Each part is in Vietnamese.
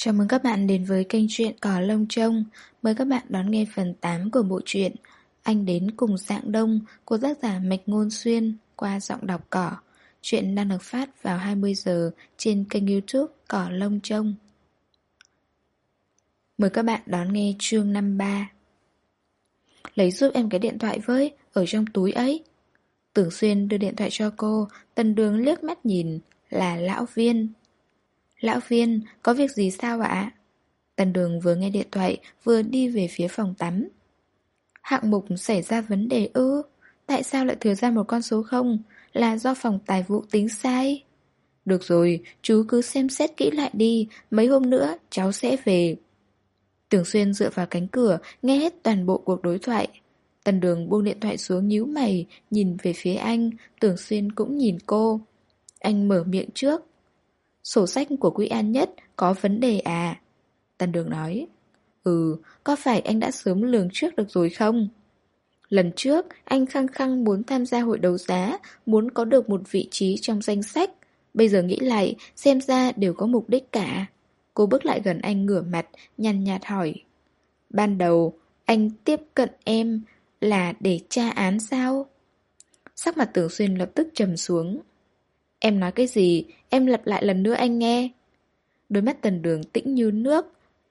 Chào mừng các bạn đến với kênh truyện Cỏ Lông Trông. Mời các bạn đón nghe phần 8 của bộ truyện Anh đến cùng Dạng Đông của tác giả Mạch Ngôn Xuyên qua giọng đọc Cỏ. Truyện đang được phát vào 20 giờ trên kênh YouTube Cỏ Lông Trông. Mời các bạn đón nghe chương 53. Lấy giúp em cái điện thoại với, ở trong túi ấy. Tưởng Xuyên đưa điện thoại cho cô, Tần Đường liếc mắt nhìn, là Lão Viên. Lão Viên, có việc gì sao ạ? Tần Đường vừa nghe điện thoại, vừa đi về phía phòng tắm. Hạng mục xảy ra vấn đề ư? Tại sao lại thừa ra một con số 0? Là do phòng tài vụ tính sai? Được rồi, chú cứ xem xét kỹ lại đi, mấy hôm nữa cháu sẽ về. Tưởng Xuyên dựa vào cánh cửa, nghe hết toàn bộ cuộc đối thoại. Tần Đường buông điện thoại xuống nhíu mày, nhìn về phía anh, Tưởng Xuyên cũng nhìn cô. Anh mở miệng trước. Sổ sách của Quỹ An Nhất có vấn đề à? Tần Đường nói. Có phải anh đã sớm lường trước được rồi không? Lần trước, anh khăng khăng muốn tham gia hội đấu giá, muốn có được một vị trí trong danh sách. Bây giờ nghĩ lại, xem ra đều có mục đích cả. Cô bước lại gần anh ngửa mặt, nhàn nhạt hỏi. Ban đầu, anh tiếp cận em là để tra án sao? Sắc mặt Tưởng Xuyên lập tức trầm xuống. Em nói cái gì? Em lặp lại lần nữa anh nghe. Đôi mắt Tần Đường tĩnh như nước.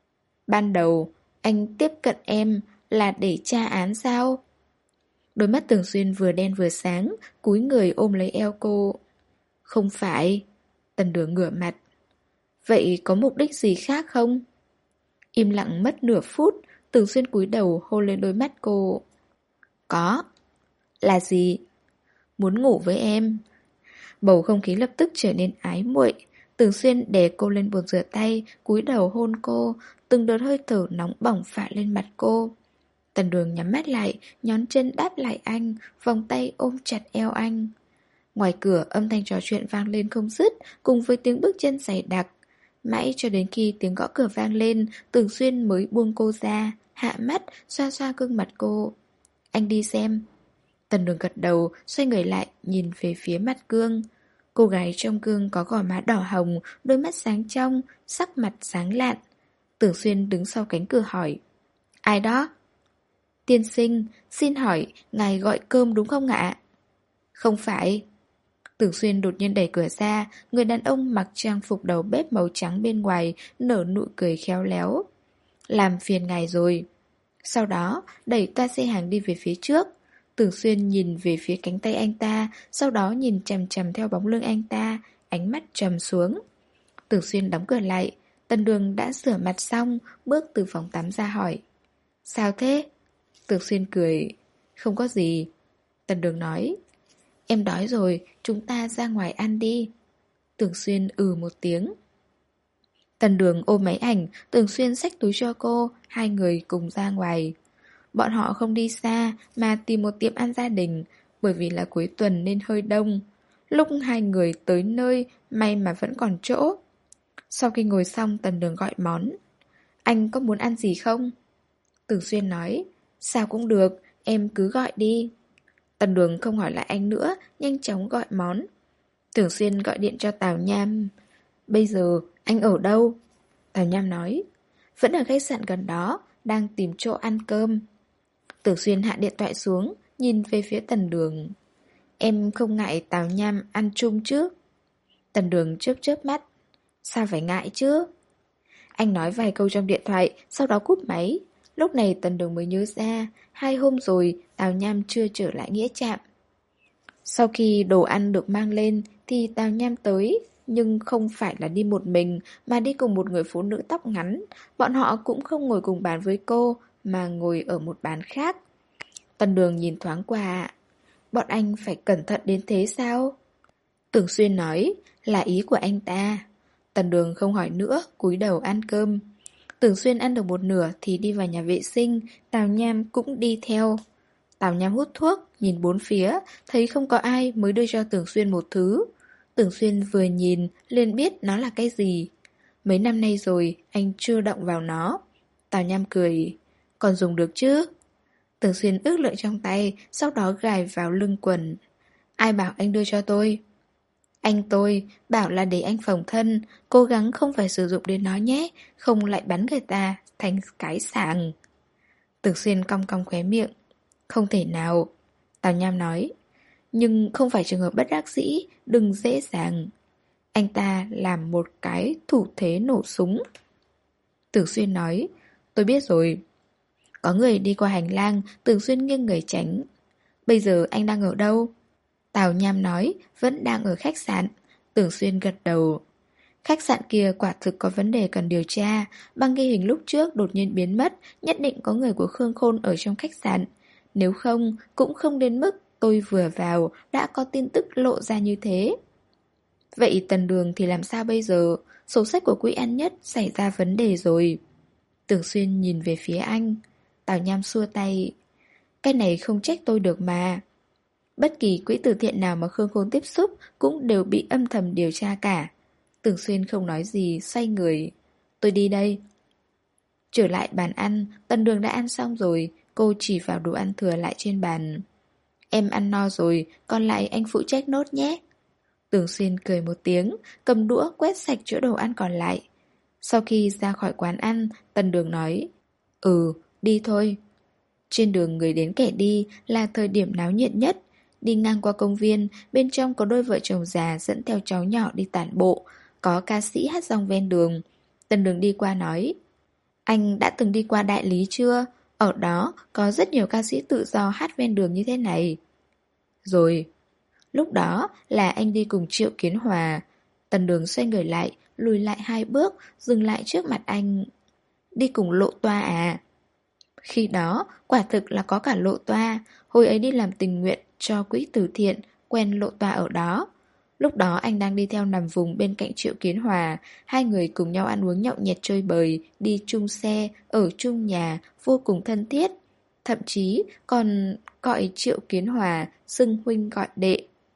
Ban đầu, anh tiếp cận em là để tra án sao? Đôi mắt Tưởng Xuyên vừa đen vừa sáng, cúi người ôm lấy eo cô. Không phải. Tần Đường ngửa mặt. Vậy có mục đích gì khác không? Im lặng mất nửa phút, Tưởng Xuyên cúi đầu hôn lên đôi mắt cô. Có. Là gì? Muốn ngủ với em. Bầu không khí lập tức trở nên ái muội. Tưởng Xuyên đè cô lên bồn rửa tay, cúi đầu hôn cô, từng đợt hơi thở nóng bỏng phả lên mặt cô. Tần Đường nhắm mắt lại, nhón chân đáp lại anh, vòng tay ôm chặt eo anh. Ngoài cửa âm thanh trò chuyện vang lên không dứt, cùng với tiếng bước chân dày đặc. Mãi cho đến khi tiếng gõ cửa vang lên, Tưởng Xuyên mới buông cô ra, hạ mắt, xoa xoa gương mặt cô. Anh đi xem. Tần Đường gật đầu, xoay người lại, nhìn về phía mặt gương. Cô gái trong gương có gò má đỏ hồng, đôi mắt sáng trong, sắc mặt sáng lạn. Tưởng Xuyên đứng sau cánh cửa hỏi. Ai đó? Tiên sinh, xin hỏi, ngài gọi cơm đúng không ạ? Không phải. Tưởng Xuyên đột nhiên đẩy cửa ra, người đàn ông mặc trang phục đầu bếp màu trắng bên ngoài, nở nụ cười khéo léo. Làm phiền ngài rồi. Sau đó, đẩy toa xe hàng đi về phía trước. Tưởng Xuyên nhìn về phía cánh tay anh ta, sau đó nhìn chằm chằm theo bóng lưng anh ta, ánh mắt trầm xuống. Tưởng Xuyên đóng cửa lại, Tần Đường đã rửa mặt xong, bước từ phòng tắm ra hỏi. Sao thế? Tưởng Xuyên cười. Không có gì. Tần Đường nói. Em đói rồi, chúng ta ra ngoài ăn đi. Tưởng Xuyên một tiếng. Tần Đường ôm máy ảnh, Tưởng Xuyên xách túi cho cô, hai người cùng ra ngoài. Bọn họ không đi xa mà tìm một tiệm ăn gia đình, bởi vì là cuối tuần nên hơi đông. Lúc hai người tới nơi, may mà vẫn còn chỗ. Sau khi ngồi xong, Tần Đường gọi món. Anh có muốn ăn gì không? Tưởng Xuyên nói. Sao cũng được, em cứ gọi đi. Tần Đường không hỏi lại anh nữa, nhanh chóng gọi món. Tưởng Xuyên gọi điện cho Tào Nham. Bây giờ, anh ở đâu? Tào Nham nói. Vẫn ở khách sạn gần đó, đang tìm chỗ ăn cơm. Tưởng Xuyên hạ điện thoại xuống, nhìn về phía Tần Đường. Em không ngại Tào Nham ăn chung chứ? Tần Đường chớp chớp mắt. Sao phải ngại chứ? Anh nói vài câu trong điện thoại, sau đó cúp máy. Lúc này Tần Đường mới nhớ ra, 2 hôm rồi Tào Nham chưa trở lại nghĩa trạm. Sau khi đồ ăn được mang lên thì Tào Nham tới, nhưng không phải là đi một mình mà đi cùng một người phụ nữ tóc ngắn. Bọn họ cũng không ngồi cùng bàn với cô mà ngồi ở một bàn khác. Tần Đường nhìn thoáng qua. Bọn anh phải cẩn thận đến thế sao? Tưởng Xuyên nói là ý của anh ta. Tần Đường không hỏi nữa, cúi đầu ăn cơm. Tưởng Xuyên ăn được một nửa thì đi vào nhà vệ sinh, Tào Nham cũng đi theo. Tào Nham hút thuốc, nhìn bốn phía, thấy không có ai mới đưa cho Tưởng Xuyên một thứ. Tưởng Xuyên vừa nhìn, liền biết nó là cái gì. Mấy năm nay rồi, anh chưa động vào nó. Tào Nham cười. Còn dùng được chứ? Tưởng Xuyên ước lượng trong tay, sau đó gài vào lưng quần. Ai bảo anh đưa cho tôi? Anh tôi bảo là để anh phòng thân, cố gắng không phải sử dụng đến nó nhé, không lại bắn người ta thành cái sàng. Tưởng Xuyên cong cong khóe miệng. Không thể nào. Tào Nham nói. Nhưng không phải trường hợp bất đắc dĩ, đừng dễ dàng. Anh ta làm một cái thủ thế nổ súng. Tưởng Xuyên nói. Tôi biết rồi. Có người đi qua hành lang, Tưởng Xuyên nghiêng người tránh. Bây giờ anh đang ở đâu? Tào Nham nói. Vẫn đang ở khách sạn. Tưởng Xuyên gật đầu. Khách sạn kia quả thực có vấn đề cần điều tra. Băng ghi hình lúc trước đột nhiên biến mất, nhất định có người của Khương Khôn ở trong khách sạn. Nếu không, cũng không đến mức tôi vừa vào đã có tin tức lộ ra như thế. Vậy Tần Đường thì làm sao bây giờ? Sổ sách của Quỹ An Nhất xảy ra vấn đề rồi. Tưởng Xuyên nhìn về phía anh. Tào Nham xua tay. Cái này không trách tôi được mà. Bất kỳ quỹ từ thiện nào mà Khương Khôn tiếp xúc cũng đều bị âm thầm điều tra cả. Tưởng Xuyên không nói gì, xoay người. Tôi đi đây. Trở lại bàn ăn, Tần Đường đã ăn xong rồi, cô chỉ vào đồ ăn thừa lại trên bàn. Em ăn no rồi, còn lại anh phụ trách nốt nhé. Tưởng Xuyên cười một tiếng, cầm đũa quét sạch chỗ đồ ăn còn lại. Sau khi ra khỏi quán ăn, Tần Đường nói. Đi thôi. Trên đường người đến kẻ đi là thời điểm náo nhiệt nhất. Đi ngang qua công viên, bên trong có đôi vợ chồng già dẫn theo cháu nhỏ đi tản bộ. Có ca sĩ hát dòng ven đường. Tần Đường đi qua nói. Anh đã từng đi qua Đại Lý chưa? Ở đó có rất nhiều ca sĩ tự do hát ven đường như thế này. Rồi. Lúc đó là anh đi cùng Triệu Kiến Hòa. Tần Đường xoay người lại, lùi lại 2 bước, dừng lại trước mặt anh. Đi cùng Lộ Toa à? Khi đó, quả thực là có cả Lộ Toa. Hồi ấy đi làm tình nguyện cho quỹ từ thiện, quen Lộ Toa ở đó. Lúc đó anh đang đi theo nằm vùng bên cạnh Triệu Kiến Hòa. Hai người cùng nhau ăn uống nhậu nhẹt chơi bời, đi chung xe, ở chung nhà, vô cùng thân thiết. Thậm chí còn gọi Triệu Kiến Hòa xưng huynh gọi đệ.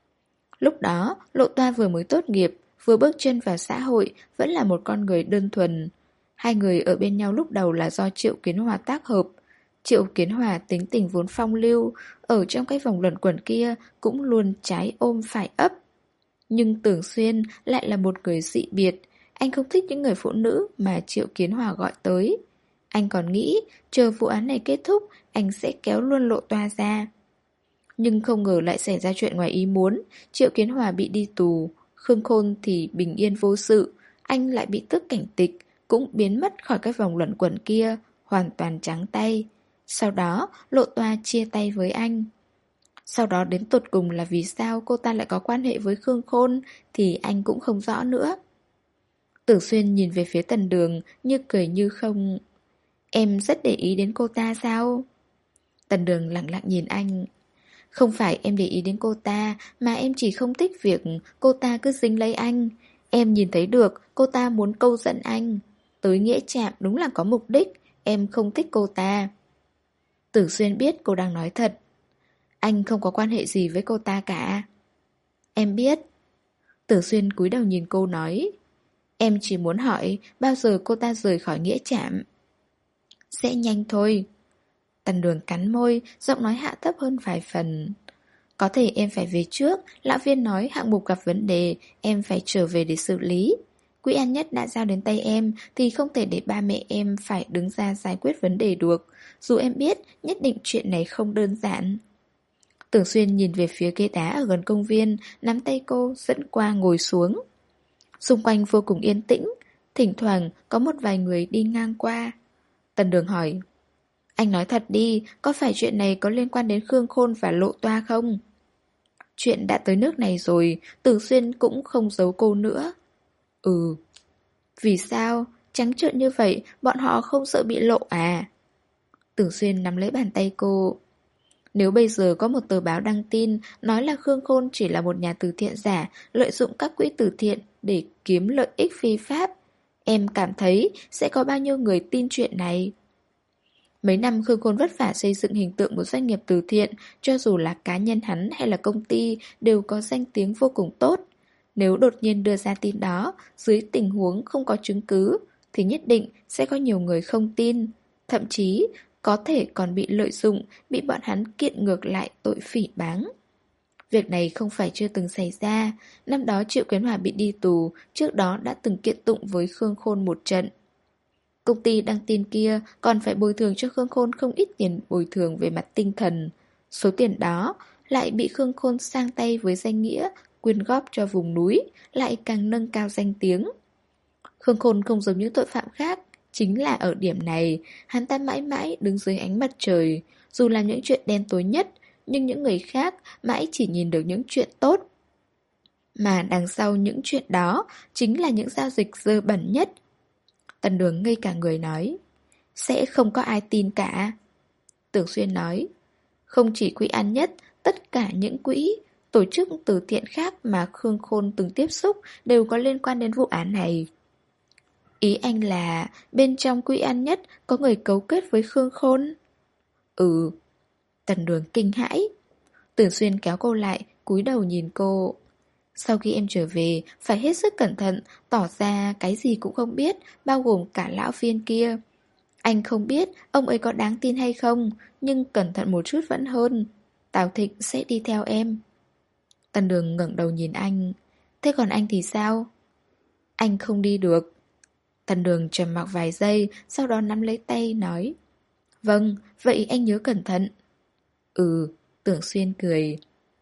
Lúc đó, Lộ Toa vừa mới tốt nghiệp, vừa bước chân vào xã hội, vẫn là một con người đơn thuần. Hai người ở bên nhau lúc đầu là do Triệu Kiến Hòa tác hợp. Triệu Kiến Hòa tính tình vốn phong lưu, ở trong cái vòng luẩn quẩn kia cũng luôn trái ôm phải ấp. Nhưng Tưởng Xuyên lại là một người dị biệt. Anh không thích những người phụ nữ mà Triệu Kiến Hòa gọi tới. Anh còn nghĩ chờ vụ án này kết thúc, anh sẽ kéo luôn Lộ Toa ra. Nhưng không ngờ lại xảy ra chuyện ngoài ý muốn. Triệu Kiến Hòa bị đi tù, Khương Khôn thì bình yên vô sự. Anh lại bị tước cảnh tịch, cũng biến mất khỏi cái vòng luẩn quẩn kia, hoàn toàn trắng tay. Sau đó Lộ Toa chia tay với anh. Sau đó đến tột cùng là vì sao cô ta lại có quan hệ với Khương Khôn thì anh cũng không rõ nữa. Tưởng Xuyên nhìn về phía Tần Đường như cười như không. Em rất để ý đến cô ta sao? Tần Đường lặng lặng nhìn anh. Không phải em để ý đến cô ta, mà em chỉ không thích việc cô ta cứ dính lấy anh. Em nhìn thấy được cô ta muốn câu dẫn anh. Tới Nghĩa Trạm đúng là có mục đích, em không thích cô ta. Tưởng Xuyên biết cô đang nói thật. Anh không có quan hệ gì với cô ta cả. Em biết. Tưởng Xuyên cúi đầu nhìn cô nói. Em chỉ muốn hỏi bao giờ cô ta rời khỏi Nghĩa Trạm. Sẽ nhanh thôi. Tần Đường cắn môi, giọng nói hạ thấp hơn vài phần. Có thể em phải về trước, lão viên nói hạng mục gặp vấn đề, em phải trở về để xử lý. Quỹ An Nhất đã giao đến tay em thì không thể để ba mẹ em phải đứng ra giải quyết vấn đề được. Dù em biết nhất định chuyện này không đơn giản. Tưởng Xuyên nhìn về phía ghế đá ở gần công viên, nắm tay cô dẫn qua ngồi xuống. Xung quanh vô cùng yên tĩnh, thỉnh thoảng có một vài người đi ngang qua. Tần Đường hỏi. Anh nói thật đi, có phải chuyện này có liên quan đến Khương Khôn và Lộ Toa không? Chuyện đã tới nước này rồi, Tưởng Xuyên cũng không giấu cô nữa. Vì sao? Trắng trợn như vậy, bọn họ không sợ bị lộ à? Tưởng Xuyên nắm lấy bàn tay cô. Nếu bây giờ có một tờ báo đăng tin nói là Khương Khôn chỉ là một nhà từ thiện giả, lợi dụng các quỹ từ thiện để kiếm lợi ích phi pháp, em cảm thấy sẽ có bao nhiêu người tin chuyện này? Mấy năm Khương Khôn vất vả xây dựng hình tượng một doanh nghiệp từ thiện, cho dù là cá nhân hắn hay là công ty đều có danh tiếng vô cùng tốt. Nếu đột nhiên đưa ra tin đó, dưới tình huống không có chứng cứ, thì nhất định sẽ có nhiều người không tin. Thậm chí, có thể còn bị lợi dụng, bị bọn hắn kiện ngược lại tội phỉ báng. Việc này không phải chưa từng xảy ra. Năm đó Triệu Kiến Hòa bị đi tù, trước đó đã từng kiện tụng với Khương Khôn một trận. Công ty đăng tin kia còn phải bồi thường cho Khương Khôn không ít tiền bồi thường về mặt tinh thần. Số tiền đó lại bị Khương Khôn sang tay với danh nghĩa quyên góp cho vùng núi, lại càng nâng cao danh tiếng. Khương Khôn không giống những tội phạm khác, chính là ở điểm này, hắn ta mãi mãi đứng dưới ánh mặt trời, dù làm những chuyện đen tối nhất, nhưng những người khác mãi chỉ nhìn được những chuyện tốt. Mà đằng sau những chuyện đó chính là những giao dịch dơ bẩn nhất. Tần Đường ngây cả người nói, sẽ không có ai tin cả. Tưởng Xuyên nói, không chỉ quỹ An Nhất, tất cả những quỹ, tổ chức từ thiện khác mà Khương Khôn từng tiếp xúc đều có liên quan đến vụ án này. Ý anh là bên trong quỹ An Nhất có người cấu kết với Khương Khôn? Ừ. Tần Đường kinh hãi. Tưởng Xuyên kéo cô lại, cúi đầu nhìn cô. Sau khi em trở về, phải hết sức cẩn thận, tỏ ra cái gì cũng không biết, bao gồm cả lão Phiên kia. Anh không biết ông ấy có đáng tin hay không, nhưng cẩn thận một chút vẫn hơn. Tào Thịnh sẽ đi theo em. Tần Đường ngẩng đầu nhìn anh. Thế còn anh thì sao? Anh không đi được. Tần Đường trầm mặc vài giây, sau đó nắm lấy tay nói, vâng, vậy anh nhớ cẩn thận. Ừ, Tưởng Xuyên cười.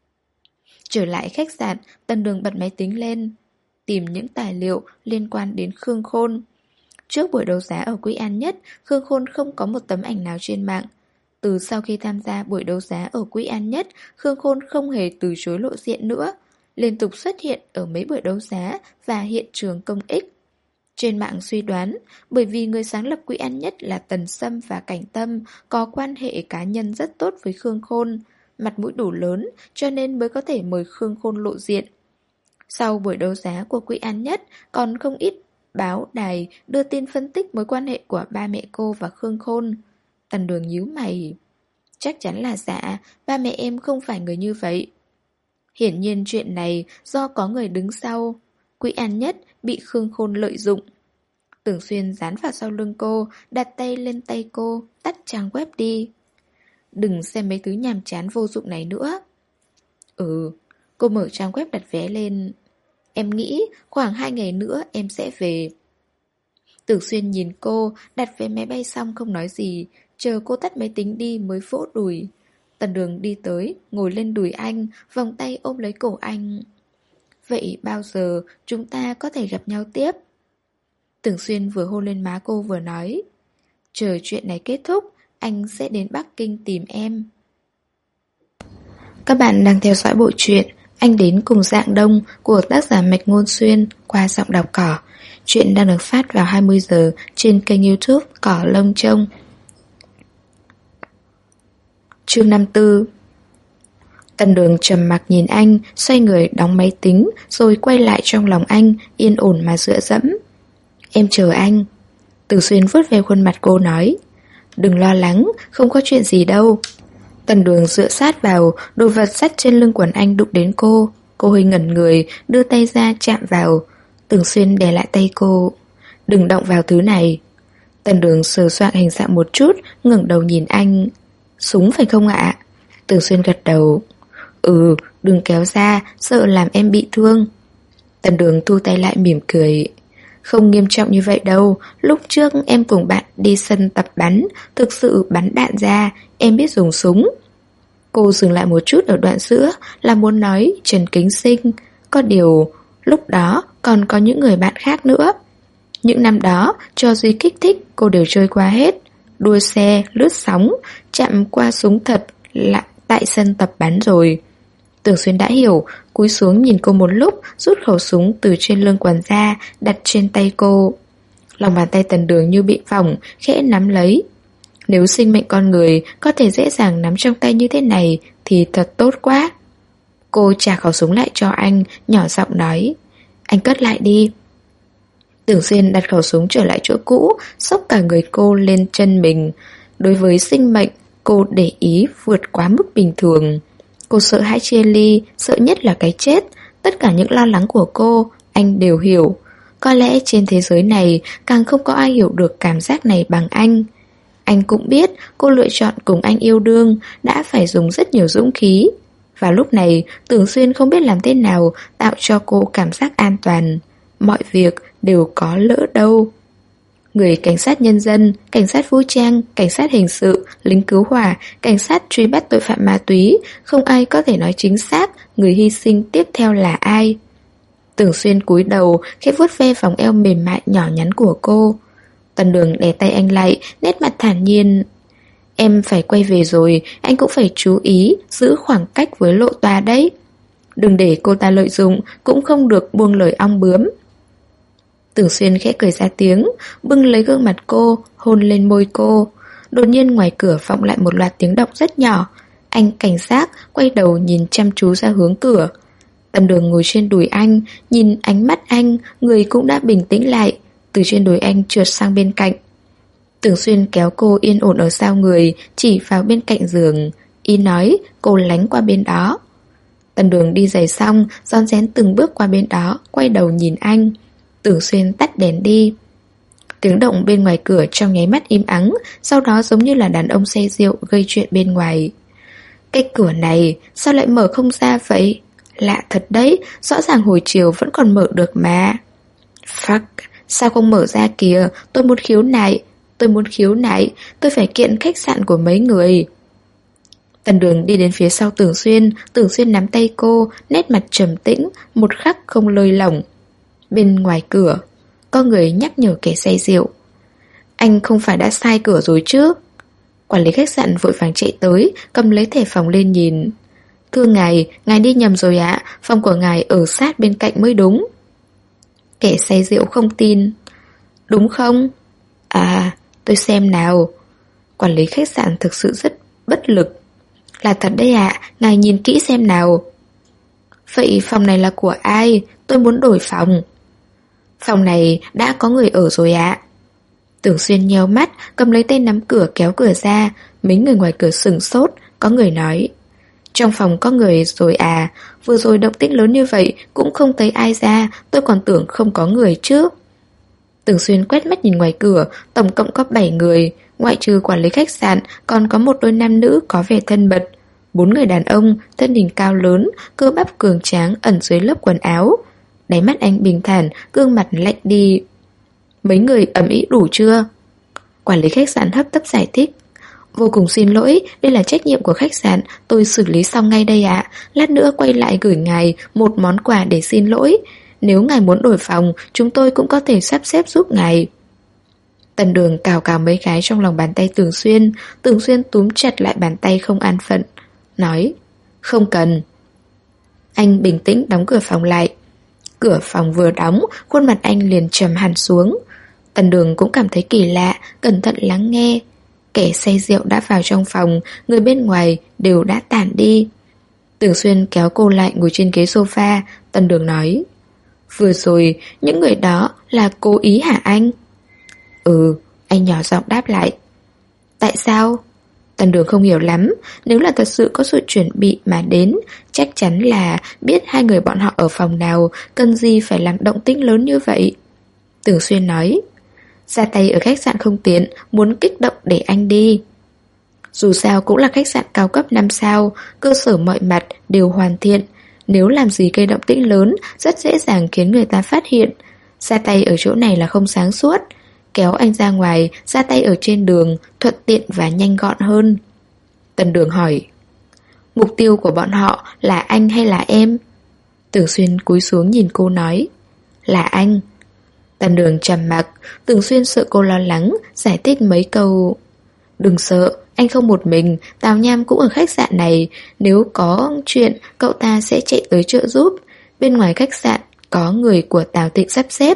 Trở lại khách sạn, Tần Đường bật máy tính lên, tìm những tài liệu liên quan đến Khương Khôn. Trước buổi đấu giá ở Quỹ An Nhất, Khương Khôn không có một tấm ảnh nào trên mạng. Từ sau khi tham gia buổi đấu giá ở Quỹ An Nhất, Khương Khôn không hề từ chối lộ diện nữa, liên tục xuất hiện ở mấy buổi đấu giá và hiện trường công ích. Trên mạng suy đoán, bởi vì người sáng lập Quỹ An Nhất là Tần Sâm và Cảnh Tâm có quan hệ cá nhân rất tốt với Khương Khôn, mặt mũi đủ lớn cho nên mới có thể mời Khương Khôn lộ diện. Sau buổi đấu giá của Quỹ An Nhất, còn không ít báo đài đưa tin phân tích mối quan hệ của ba mẹ cô và Khương Khôn. Tần Đường nhíu mày. Chắc chắn là giả, ba mẹ em không phải người như vậy. Hiển nhiên chuyện này do có người đứng sau. Quỹ An Nhất bị Khương Khôn lợi dụng. Tưởng Xuyên dán vào sau lưng cô, đặt tay lên tay cô, tắt trang web đi. Đừng xem mấy thứ nhàm chán vô dụng này nữa. Ừ, cô mở trang web đặt vé lên. Em nghĩ khoảng 2 ngày nữa em sẽ về. Tưởng Xuyên nhìn cô, đặt vé máy bay xong không nói gì, chờ cô tắt máy tính đi mới vỗ đùi. Tần Đường đi tới, ngồi lên đùi anh, vòng tay ôm lấy cổ anh. Vậy bao giờ chúng ta có thể gặp nhau tiếp? Tưởng Xuyên vừa hôn lên má cô vừa nói, chờ chuyện này kết thúc, anh sẽ đến Bắc Kinh tìm em. Các bạn đang theo dõi bộ truyện Anh đến cùng Dạng Đông của tác giả Mạch Ngôn Xuyên qua giọng đọc Cỏ. Truyện đang được phát vào 20 giờ trên kênh YouTube Cỏ Lông Trông. Chương 54. Tần Đường trầm mặc nhìn anh, xoay người đóng máy tính, rồi quay lại trong lòng anh, yên ổn mà dựa dẫm. Em chờ anh. Từ Xuyên vuốt về khuôn mặt cô nói, đừng lo lắng, không có chuyện gì đâu. Tần Đường dựa sát vào, đồ vật sắt trên lưng quần anh đụng đến cô. Cô hơi ngẩn người, đưa tay ra chạm vào. Từ Xuyên đè lại tay cô. Đừng động vào thứ này. Tần Đường sờ soạng hình dạng một chút, ngẩng đầu nhìn anh. Súng phải không ạ? Từ Xuyên gật đầu. Ừ, đừng kéo ra, sợ làm em bị thương. Tần Đường thu tay lại mỉm cười. Không nghiêm trọng như vậy đâu. Lúc trước em cùng bạn đi sân tập bắn, thực sự bắn đạn ra, em biết dùng súng. Cô dừng lại một chút ở đoạn giữa, là muốn nói Trần Kính Sinh. Có điều, lúc đó còn có những người bạn khác nữa. Những năm đó, trò gì kích thích cô đều chơi qua hết. Đua xe, lướt sóng, chạm qua súng thật là tại sân tập bắn rồi. Tưởng Xuyên đã hiểu, cúi xuống nhìn cô một lúc, rút khẩu súng từ trên lưng quần ra, đặt trên tay cô. Lòng bàn tay Tần Đường như bị phỏng, khẽ nắm lấy. Nếu sinh mệnh con người có thể dễ dàng nắm trong tay như thế này thì thật tốt quá. Cô trả khẩu súng lại cho anh, nhỏ giọng nói, anh cất lại đi. Tưởng Xuyên đặt khẩu súng trở lại chỗ cũ, xốc cả người cô lên chân mình. Đối với sinh mệnh, cô để ý vượt quá mức bình thường. Cô sợ hãi chia ly, sợ nhất là cái chết. Tất cả những lo lắng của cô, anh đều hiểu. Có lẽ trên thế giới này càng không có ai hiểu được cảm giác này bằng anh. Anh cũng biết cô lựa chọn cùng anh yêu đương đã phải dùng rất nhiều dũng khí. Vào lúc này, Tưởng Xuyên không biết làm thế nào tạo cho cô cảm giác an toàn. Mọi việc đều có lỡ đâu. Người cảnh sát nhân dân, cảnh sát vũ trang, cảnh sát hình sự, lính cứu hỏa, cảnh sát truy bắt tội phạm ma túy, không ai có thể nói chính xác người hy sinh tiếp theo là ai. Tưởng Xuyên cúi đầu, khẽ vuốt ve vòng eo mềm mại nhỏ nhắn của cô. Tần Đường đè tay anh lại, nét mặt thản nhiên. Em phải quay về rồi, anh cũng phải chú ý, giữ khoảng cách với Lộ Toa đấy. Đừng để cô ta lợi dụng, cũng không được buông lời ong bướm. Tưởng Xuyên khẽ cười ra tiếng, bưng lấy gương mặt cô, hôn lên môi cô. Đột nhiên ngoài cửa vọng lại một loạt tiếng động rất nhỏ. Anh cảnh giác, quay đầu nhìn chăm chú ra hướng cửa. Tần Đường ngồi trên đùi anh, nhìn ánh mắt anh, người cũng đã bình tĩnh lại. Từ trên đùi anh trượt sang bên cạnh. Tưởng Xuyên kéo cô yên ổn ở sau người, chỉ vào bên cạnh giường. Y nói, cô lánh qua bên đó. Tần Đường đi giày xong, rón rén từng bước qua bên đó, quay đầu nhìn anh. Tưởng Xuyên tắt đèn đi. Tiếng động bên ngoài cửa trong nháy mắt im ắng, sau đó giống như là đàn ông say rượu gây chuyện bên ngoài. Cái cửa này, sao lại mở không ra vậy? Lạ thật đấy, rõ ràng hồi chiều vẫn còn mở được mà. Fuck, sao không mở ra kìa, tôi muốn khiếu nại, tôi phải kiện khách sạn của mấy người. Tần Đường đi đến phía sau Tưởng Xuyên nắm tay cô, nét mặt trầm tĩnh, một khắc không lơi lỏng. Bên ngoài cửa, có người nhắc nhở kẻ say rượu. Anh không phải đã sai cửa rồi chứ? Quản lý khách sạn vội vàng chạy tới, cầm lấy thẻ phòng lên nhìn. Thưa ngài đi nhầm rồi ạ, phòng của ngài ở sát bên cạnh mới đúng. Kẻ say rượu không tin. Đúng không? À, tôi xem nào. Quản lý khách sạn thực sự rất bất lực. Là thật đấy ạ, ngài nhìn kỹ xem nào. Vậy phòng này là của ai? Tôi muốn đổi phòng. Phòng này đã có người ở rồi ạ. Tưởng Xuyên nheo mắt, cầm lấy tay nắm cửa kéo cửa ra. Mấy người ngoài cửa sửng sốt. Có người nói, trong phòng có người rồi à? Vừa rồi động tĩnh lớn như vậy cũng không thấy ai ra, tôi còn tưởng không có người chứ. Tưởng Xuyên quét mắt nhìn ngoài cửa, tổng cộng có 7 người. Ngoại trừ quản lý khách sạn, còn có một đôi nam nữ có vẻ thân mật. 4 người đàn ông, thân hình cao lớn, cơ bắp cường tráng ẩn dưới lớp quần áo. Đáy mắt anh bình thản, gương mặt lạnh đi. Mấy người ầm ĩ đủ chưa? Quản lý khách sạn hấp tấp giải thích. Vô cùng xin lỗi, đây là trách nhiệm của khách sạn, tôi xử lý xong ngay đây ạ. Lát nữa quay lại gửi ngài một món quà để xin lỗi. Nếu ngài muốn đổi phòng, chúng tôi cũng có thể sắp xếp giúp ngài. Tần Đường cào cào mấy cái trong lòng bàn tay Tưởng Xuyên túm chặt lại bàn tay không an phận, nói, không cần. Anh bình tĩnh đóng cửa phòng lại. Cửa phòng vừa đóng, khuôn mặt anh liền trầm hẳn xuống. Tần Đường cũng cảm thấy kỳ lạ, cẩn thận lắng nghe. Kẻ say rượu đã vào trong phòng, người bên ngoài đều đã tản đi. Tưởng Xuyên kéo cô lại ngồi trên ghế sofa. Tần Đường nói, vừa rồi những người đó là cố ý hả anh? Ừ, anh nhỏ giọng đáp lại. Tại sao? Tần Đường không hiểu lắm. Nếu là thật sự có sự chuẩn bị mà đến, chắc chắn là biết hai người bọn họ ở phòng nào, cần gì phải làm động tĩnh lớn như vậy. Tưởng Xuyên nói, ra tay ở khách sạn không tiện, muốn kích động để anh đi. Dù sao cũng là khách sạn cao cấp 5 sao, cơ sở mọi mặt đều hoàn thiện. Nếu làm gì gây động tĩnh lớn, rất dễ dàng khiến người ta phát hiện. Ra tay ở chỗ này là không sáng suốt. Kéo anh ra ngoài, ra tay ở trên đường, thuận tiện và nhanh gọn hơn. Tần Đường hỏi, mục tiêu của bọn họ là anh hay là em? Tưởng Xuyên cúi xuống nhìn cô nói, là anh. Tần Đường trầm mặc. Tưởng Xuyên sợ cô lo lắng, giải thích mấy câu. Đừng sợ, anh không một mình, Tào Nham cũng ở khách sạn này. Nếu có chuyện, cậu ta sẽ chạy tới trợ giúp. Bên ngoài khách sạn có người của Tào Tịnh sắp xếp.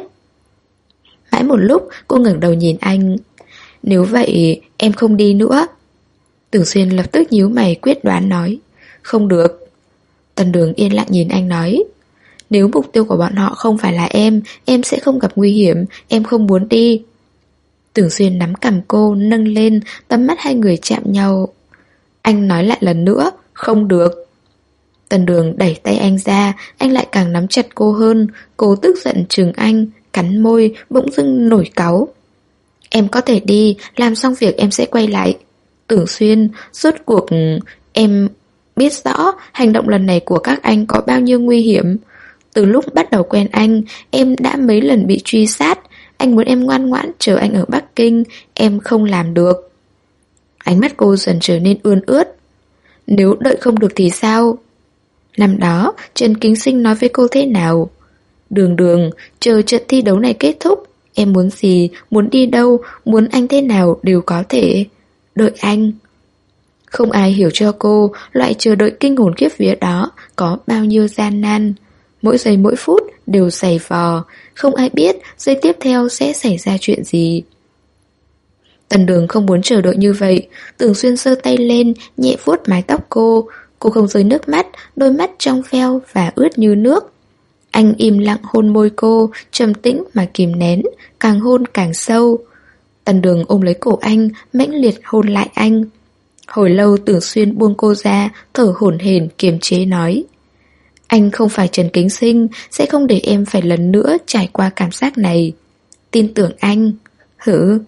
Mãi một lúc cô ngẩng đầu nhìn anh. Nếu vậy em không đi nữa. Tưởng Xuyên lập tức nhíu mày quyết đoán nói, không được. Tần Đường yên lặng nhìn anh nói, nếu mục tiêu của bọn họ không phải là em sẽ không gặp nguy hiểm, em không muốn đi. Tưởng Xuyên nắm cằm cô, nâng lên, tầm mắt hai người chạm nhau. Anh nói lại lần nữa, không được. Tần Đường đẩy tay anh ra, anh lại càng nắm chặt cô hơn. Cô tức giận trừng anh, cắn môi, bỗng dưng nổi cáu. Em có thể đi, làm xong việc em sẽ quay lại. Tưởng Xuyên, rốt cuộc em biết rõ hành động lần này của các anh có bao nhiêu nguy hiểm. Từ lúc bắt đầu quen anh, em đã mấy lần bị truy sát. Anh muốn em ngoan ngoãn chờ anh ở Bắc Kinh, em không làm được. Ánh mắt cô dần trở nên ươn ướt. Nếu đợi không được thì sao? Năm đó, Trần Kính Sinh nói với cô thế nào? Đường Đường, chờ trận thi đấu này kết thúc, em muốn gì, muốn đi đâu, muốn anh thế nào đều có thể. Đợi anh. Không ai hiểu cho cô, loại chờ đợi kinh hồn khiếp vía đó có bao nhiêu gian nan. Mỗi giây mỗi phút đều giày vò, không ai biết giây tiếp theo sẽ xảy ra chuyện gì. Tần Đường không muốn chờ đợi như vậy, Tưởng Xuyên giơ tay lên, nhẹ vuốt mái tóc cô. Cô không rơi nước mắt, đôi mắt trong veo và ướt như nước. Anh im lặng hôn môi cô, trầm tĩnh mà kìm nén, càng hôn càng sâu. Tần Đường ôm lấy cổ anh, mãnh liệt hôn lại anh. Hồi lâu Tưởng Xuyên buông cô ra, thở hổn hển kiềm chế nói: Anh không phải Trần Kính Sinh, sẽ không để em phải lần nữa trải qua cảm giác này. Tin tưởng anh. Hử?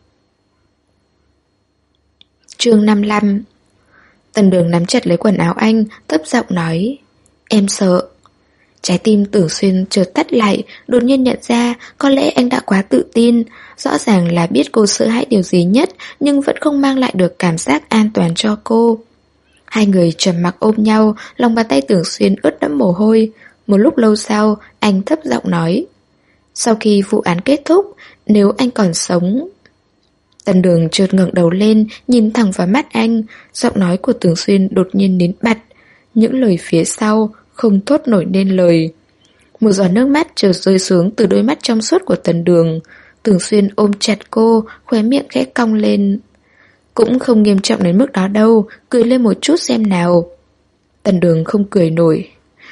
Chương 55. Tần Đường nắm chặt lấy quần áo anh, thấp giọng nói: Em sợ. Trái tim Tưởng Xuyên chợt tắt lại, đột nhiên nhận ra có lẽ anh đã quá tự tin. Rõ ràng là biết cô sợ hãi điều gì nhất, nhưng vẫn không mang lại được cảm giác an toàn cho cô. Hai người trầm mặc ôm nhau, lòng bàn tay Tưởng Xuyên ướt đẫm mồ hôi. Một lúc lâu sau, anh thấp giọng nói: Sau khi vụ án kết thúc, nếu anh còn sống... Tần Đường chợt ngẩng đầu lên, nhìn thẳng vào mắt anh. Giọng nói của Tưởng Xuyên đột nhiên nín bặt. Những lời phía sau không thốt nổi nên lời. Một giọt nước mắt chợt rơi xuống từ đôi mắt trong suốt của Tần Đường. Tưởng Xuyên ôm chặt cô, khóe miệng khẽ cong lên. Cũng không nghiêm trọng đến mức đó đâu, cười lên một chút xem nào. Tần Đường không cười nổi.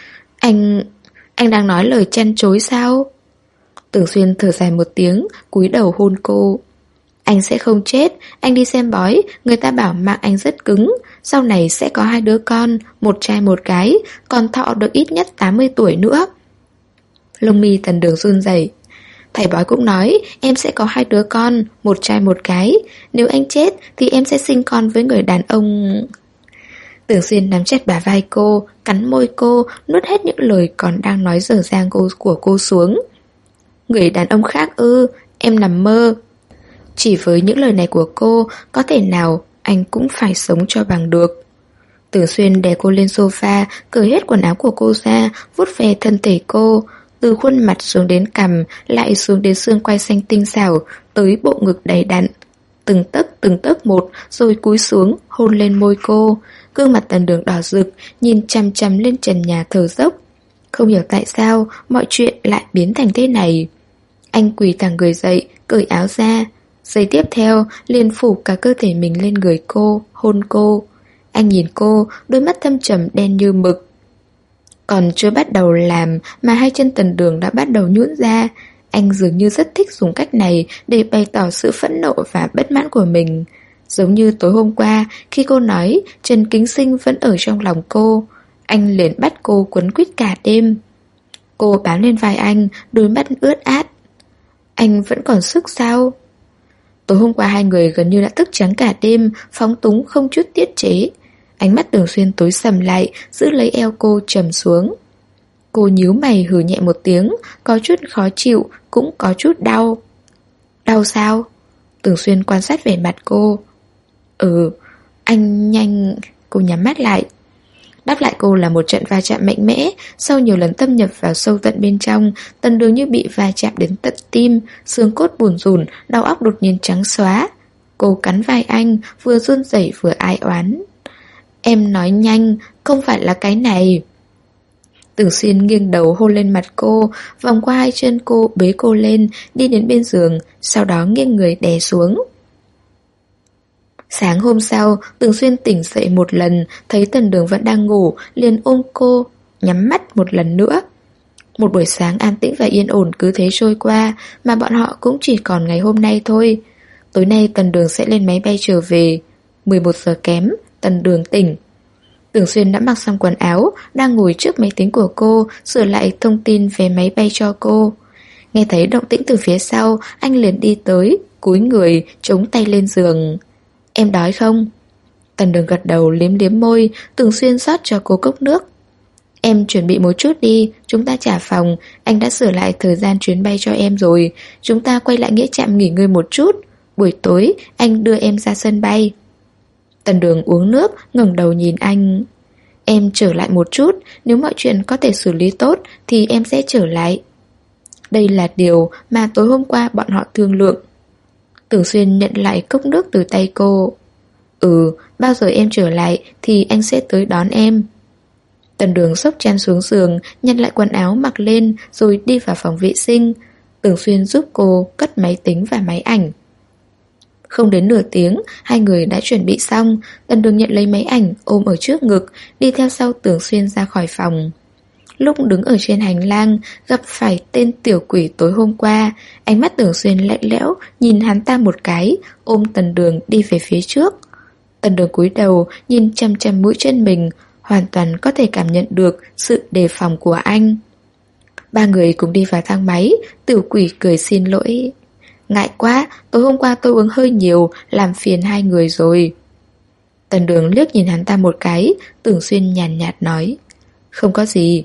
Anh đang nói lời chăn chối sao? Tưởng Xuyên thở dài một tiếng, cúi đầu hôn cô. Anh sẽ không chết, anh đi xem bói, người ta bảo mạng anh rất cứng, sau này sẽ có 2 đứa con, một trai một gái, còn thọ được ít nhất 80 tuổi nữa. Lông mi Tần Đường run rẩy. Thầy bói cũng nói em sẽ có 2 đứa con, một trai một gái. Nếu anh chết thì em sẽ sinh con với người đàn ông... Tưởng Xuyên nắm chặt bả vai cô, cắn môi cô, nuốt hết những lời còn đang nói dở dang của cô xuống. Người đàn ông khác ư? Em nằm mơ. Chỉ với những lời này của cô, có thể nào anh cũng phải sống cho bằng được. Tưởng Xuyên đè cô lên sofa, cởi hết quần áo của cô ra, vuốt về thân thể cô. Từ khuôn mặt xuống đến cằm, lại xuống đến xương quai xanh tinh xảo, tới bộ ngực đầy đặn. Từng tấc một, rồi cúi xuống, hôn lên môi cô. Gương mặt Tần Đường đỏ rực, nhìn chằm chằm lên trần nhà thở dốc. Không hiểu tại sao mọi chuyện lại biến thành thế này. Anh quỳ thẳng người dậy, cởi áo ra. Giây tiếp theo, liền phủ cả cơ thể mình lên người cô, hôn cô. Anh nhìn cô, đôi mắt thâm trầm đen như mực. Còn chưa bắt đầu làm mà hai chân Tần Đường đã bắt đầu nhũn ra. Anh dường như rất thích dùng cách này để bày tỏ sự phẫn nộ và bất mãn của mình. Giống như tối hôm qua, khi cô nói Trần Kính Sinh vẫn ở trong lòng cô, anh liền bắt cô quấn quýt cả đêm. Cô bám lên vai anh, đôi mắt ướt át. Anh vẫn còn sức sao? Tối hôm qua hai người gần như đã thức trắng cả đêm, phóng túng không chút tiết chế. Ánh mắt Tưởng Xuyên tối sầm lại, giữ lấy eo cô trầm xuống. Cô nhíu mày hừ nhẹ một tiếng, có chút khó chịu, cũng có chút đau. Đau sao? Tưởng Xuyên quan sát vẻ mặt cô. Anh nhanh... Cô nhắm mắt lại. Đáp lại cô là một trận va chạm mạnh mẽ. Sau nhiều lần thâm nhập vào sâu tận bên trong, Tần Đường như bị va chạm đến tận tim, xương cốt bùn rùn, đầu óc đột nhiên trắng xóa. Cô cắn vai anh, vừa run rẩy vừa ai oán. Em nói nhanh, không phải là cái này. Tưởng Xuyên nghiêng đầu hôn lên mặt cô, vòng qua hai chân cô bế cô lên, đi đến bên giường, sau đó nghiêng người đè xuống. Sáng hôm sau, Tưởng Xuyên tỉnh dậy một lần, thấy Tần Đường vẫn đang ngủ, liền ôm cô, nhắm mắt một lần nữa. Một buổi sáng an tĩnh và yên ổn cứ thế trôi qua, mà bọn họ cũng chỉ còn ngày hôm nay thôi. Tối nay Tần Đường sẽ lên máy bay trở về. 11 giờ kém, Tần Đường tỉnh. Tưởng Xuyên đã mặc xong quần áo, đang ngồi trước máy tính của cô, sửa lại thông tin về máy bay cho cô. Nghe thấy động tĩnh từ phía sau, anh liền đi tới, cúi người, chống tay lên giường. Em đói không? Tần Đường gật đầu liếm liếm môi, Tưởng Xuyên rót cho cô cốc nước. Em chuẩn bị một chút đi, chúng ta trả phòng. Anh đã sửa lại thời gian chuyến bay cho em rồi. Chúng ta quay lại nghĩa trạm nghỉ ngơi một chút. Buổi tối anh đưa em ra sân bay. Tần Đường uống nước, ngẩng đầu nhìn anh. Em trở lại một chút, nếu mọi chuyện có thể xử lý tốt thì em sẽ trở lại. Đây là điều mà tối hôm qua bọn họ thương lượng. Tưởng Xuyên nhận lại cốc nước từ tay cô. Bao giờ em trở lại thì anh sẽ tới đón em. Tần Đường xốc chăn xuống giường, nhặt lại quần áo mặc lên rồi đi vào phòng vệ sinh. Tưởng Xuyên giúp cô cất máy tính và máy ảnh. Không đến nửa tiếng, hai người đã chuẩn bị xong. Tần Đường nhận lấy máy ảnh, ôm ở trước ngực, đi theo sau Tưởng Xuyên ra khỏi phòng. Lúc đứng ở trên hành lang, gặp phải tên tiểu quỷ tối hôm qua. Ánh mắt Tưởng Xuyên lạnh lẽo, nhìn hắn ta một cái, ôm Tần Đường đi về phía trước. Tần Đường cúi đầu, nhìn chăm chăm mũi chân mình, hoàn toàn có thể cảm nhận được sự đề phòng của anh. Ba người cùng đi vào thang máy, tiểu quỷ cười xin lỗi. Ngại quá, tối hôm qua tôi uống hơi nhiều, làm phiền hai người rồi. Tần Đường liếc nhìn hắn ta một cái, Tưởng Xuyên nhàn nhạt nói. Không có gì.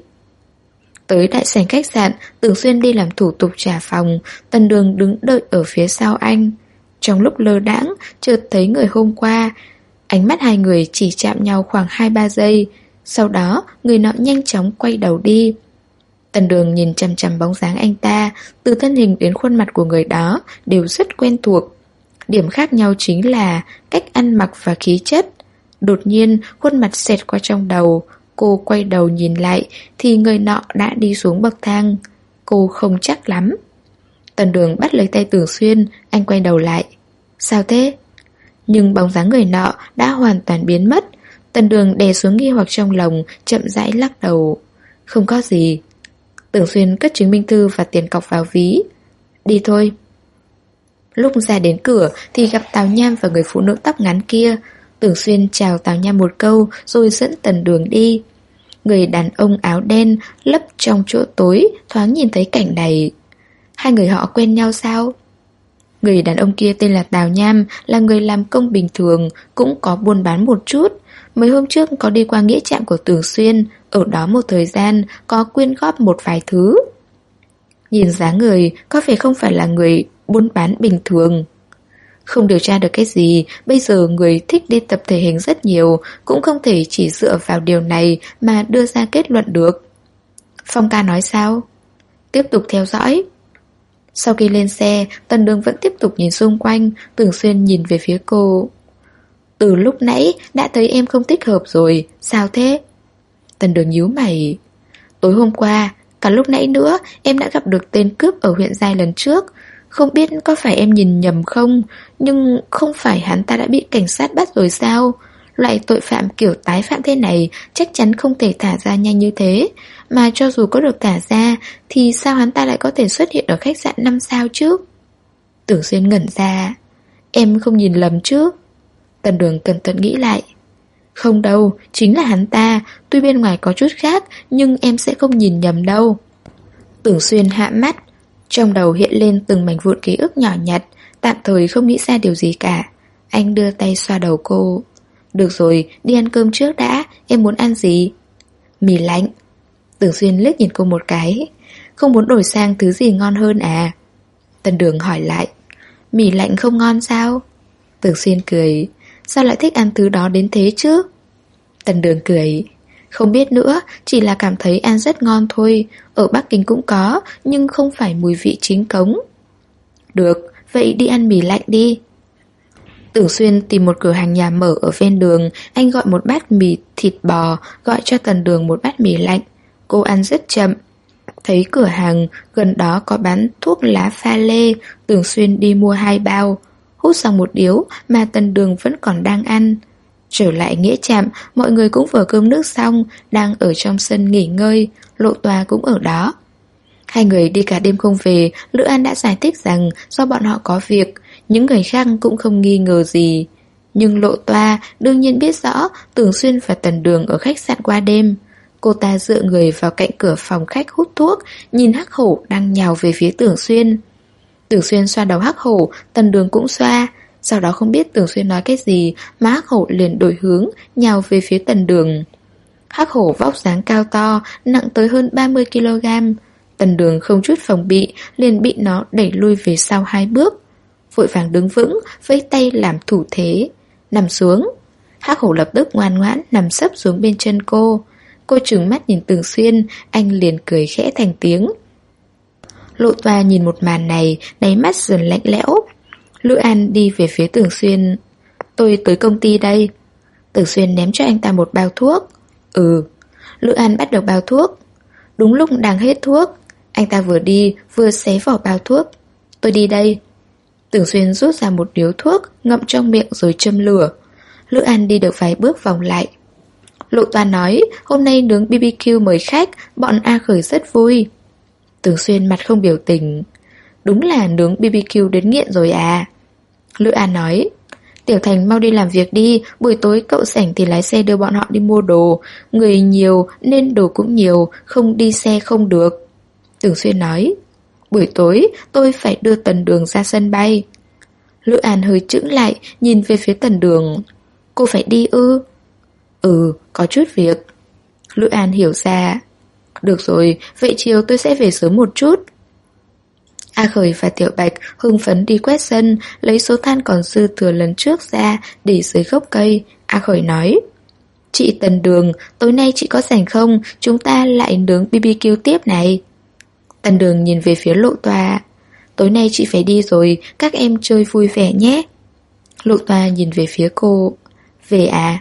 Tới đại sảnh khách sạn, Tưởng Xuyên đi làm thủ tục trả phòng, Tần Đường đứng đợi ở phía sau anh. Trong lúc lơ đãng, chợt thấy người hôm qua. Ánh mắt hai người chỉ chạm nhau khoảng 2-3 giây. Sau đó, người nọ nhanh chóng quay đầu đi. Tần Đường nhìn chằm chằm bóng dáng anh ta, từ thân hình đến khuôn mặt của người đó đều rất quen thuộc. Điểm khác nhau chính là cách ăn mặc và khí chất. Đột nhiên, khuôn mặt xẹt qua trong đầu. Cô quay đầu nhìn lại thì người nọ đã đi xuống bậc thang. Cô không chắc lắm. Tần Đường bắt lấy tay Tưởng Xuyên, anh quay đầu lại. Sao thế? Nhưng bóng dáng người nọ đã hoàn toàn biến mất. Tần Đường đè xuống nghi hoặc trong lòng, chậm rãi lắc đầu. Không có gì. Tưởng Xuyên cất chứng minh thư và tiền cọc vào ví. Đi thôi. Lúc ra đến cửa thì gặp Tào Nham và người phụ nữ tóc ngắn kia. Tưởng Xuyên chào Tào Nham một câu rồi dẫn Tần Đường đi. Người đàn ông áo đen lấp trong chỗ tối thoáng nhìn thấy cảnh này. Hai người họ quen nhau sao? Người đàn ông kia tên là Tào Nham, là người làm công bình thường, cũng có buôn bán một chút. Mấy hôm trước có đi qua nghĩa trạm của Tưởng Xuyên, ở đó một thời gian có quyên góp một vài thứ. Nhìn dáng người có vẻ không phải là người buôn bán bình thường. Không điều tra được cái gì, bây giờ người thích đi tập thể hình rất nhiều, cũng không thể chỉ dựa vào điều này mà đưa ra kết luận được. Phong ca nói sao? Tiếp tục theo dõi. Sau khi lên xe, Tần Đường vẫn tiếp tục nhìn xung quanh, Tưởng Xuyên nhìn về phía cô. Từ lúc nãy đã thấy em không thích hợp rồi, sao thế? Tần Đường nhíu mày. Tối hôm qua, cả lúc nãy nữa, em đã gặp được tên cướp ở huyện Giai lần trước. Không biết có phải em nhìn nhầm không, nhưng không phải hắn ta đã bị cảnh sát bắt rồi sao? Loại tội phạm kiểu tái phạm thế này chắc chắn không thể thả ra nhanh như thế. Mà cho dù có được thả ra thì sao hắn ta lại có thể xuất hiện ở khách sạn 5 sao chứ? Tưởng Xuyên ngẩn ra. Em không nhìn lầm chứ? Tần Đường cẩn thận nghĩ lại. Không đâu, chính là hắn ta. Tuy bên ngoài có chút khác, nhưng em sẽ không nhìn nhầm đâu. Tưởng Xuyên hạ mắt. Trong đầu hiện lên từng mảnh vụn ký ức nhỏ nhặt, tạm thời không nghĩ ra điều gì cả. Anh đưa tay xoa đầu cô. Được rồi, đi ăn cơm trước đã, em muốn ăn gì? Mì lạnh. Tưởng Xuyên liếc nhìn cô một cái. Không muốn đổi sang thứ gì ngon hơn à? Tần Đường hỏi lại. Mì lạnh không ngon sao? Tưởng Xuyên cười. Sao lại thích ăn thứ đó đến thế chứ? Tần Đường cười. Không biết nữa, chỉ là cảm thấy ăn rất ngon thôi. Ở Bắc Kinh cũng có, nhưng không phải mùi vị chính cống. Được, vậy đi ăn mì lạnh đi. Tưởng Xuyên tìm một cửa hàng nhà mở ở ven đường. Anh gọi một bát mì thịt bò, gọi cho Tần Đường một bát mì lạnh. Cô ăn rất chậm. Thấy cửa hàng gần đó có bán thuốc lá pha lê, Tưởng Xuyên đi mua 2 bao. Hút xong một điếu mà Tần Đường vẫn còn đang ăn. Trở lại nghĩa trạm, mọi người cũng vừa cơm nước xong, đang ở trong sân nghỉ ngơi, Lộ Tòa cũng ở đó. Hai người đi cả đêm không về, Lữ An đã giải thích rằng do bọn họ có việc, những người khác cũng không nghi ngờ gì. Nhưng Lộ Toa đương nhiên biết rõ Tưởng Xuyên và Tần Đường ở khách sạn qua đêm. Cô ta dựa người vào cạnh cửa phòng khách hút thuốc, nhìn hắc hổ đang nhào về phía Tưởng Xuyên. Tưởng Xuyên xoa đầu hắc hổ, Tần Đường cũng xoa. Sau đó không biết Tưởng Xuyên nói cái gì mà Hắc Hổ liền đổi hướng, nhào về phía Tần Đường. Hắc Hổ vóc dáng cao to, nặng tới hơn 30 kg. Tần Đường không chút phòng bị, liền bị nó đẩy lui về sau 2 bước. Vội vàng đứng vững, vẫy tay làm thủ thế. Nằm xuống. Hắc Hổ lập tức ngoan ngoãn nằm sấp xuống bên chân cô. Cô trừng mắt nhìn Tưởng Xuyên, anh liền cười khẽ thành tiếng. Lộ Toa nhìn một màn này, đáy mắt dần lạnh lẽo. Lữ An đi về phía Tưởng Xuyên. Tôi tới công ty đây. Tưởng Xuyên ném cho anh ta một bao thuốc. Lữ An bắt đầu bao thuốc. Đúng lúc đang hết thuốc, anh ta vừa đi vừa xé vỏ bao thuốc. Tôi đi đây. Tưởng Xuyên rút ra một điếu thuốc, ngậm trong miệng rồi châm lửa. Lữ An đi được vài bước vòng lại. Lộ Toa nói, hôm nay nướng BBQ mời khách, bọn A Khởi rất vui. Tưởng Xuyên mặt không biểu tình. Đúng là nướng BBQ đến nghiện rồi à. Lữ An nói, Tiểu Thành mau đi làm việc đi, buổi tối cậu rảnh thì lái xe đưa bọn họ đi mua đồ. Người nhiều nên đồ cũng nhiều, không đi xe không được. Tưởng Xuyên nói, buổi tối tôi phải đưa Tần Đường ra sân bay. Lữ An hơi chững lại, nhìn về phía Tần Đường. Cô phải đi ư? Có chút việc. Lữ An hiểu ra. Được rồi, vậy chiều tôi sẽ về sớm một chút. A Khởi và Tiểu Bạch hưng phấn đi quét sân, lấy số than còn dư thừa lần trước ra để dưới gốc cây. A Khởi nói, chị Tần Đường, tối nay chị có rảnh không? Chúng ta lại nướng BBQ tiếp này. Tần Đường nhìn về phía Lộ Toa. Tối nay chị phải đi rồi, các em chơi vui vẻ nhé. Lộ Toa nhìn về phía cô. Về à?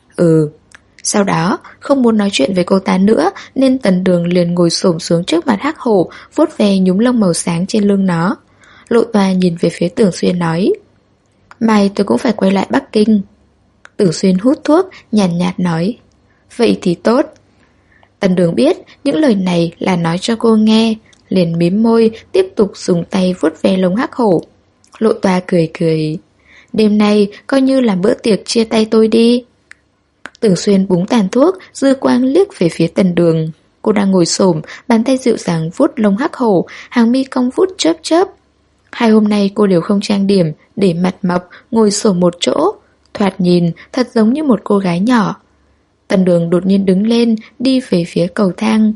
Sau đó, không muốn nói chuyện với cô ta nữa nên Tần Đường liền ngồi xổm xuống trước mặt Hắc Hổ, vuốt ve nhúm lông màu sáng trên lưng nó. Lộ Toa nhìn về phía Tưởng Xuyên nói, mai tôi cũng phải quay lại Bắc Kinh. Tưởng Xuyên hút thuốc, nhàn nhạt nói, vậy thì tốt. Tần Đường biết những lời này là nói cho cô nghe, liền mím môi, tiếp tục dùng tay vuốt ve lông Hắc Hổ. Lộ Toa cười cười, đêm nay coi như là bữa tiệc chia tay tôi đi. Tưởng Xuyên búng tàn thuốc, dư quang liếc về phía Tần Đường. Cô đang ngồi xổm, bàn tay dịu dàng vuốt lông Hắc Hổ, hàng mi cong vút chớp chớp. 2 hôm nay cô đều không trang điểm, để mặt mộc, ngồi xổm một chỗ. Thoạt nhìn thật giống như một cô gái nhỏ. Tần Đường đột nhiên đứng lên, đi về phía cầu thang.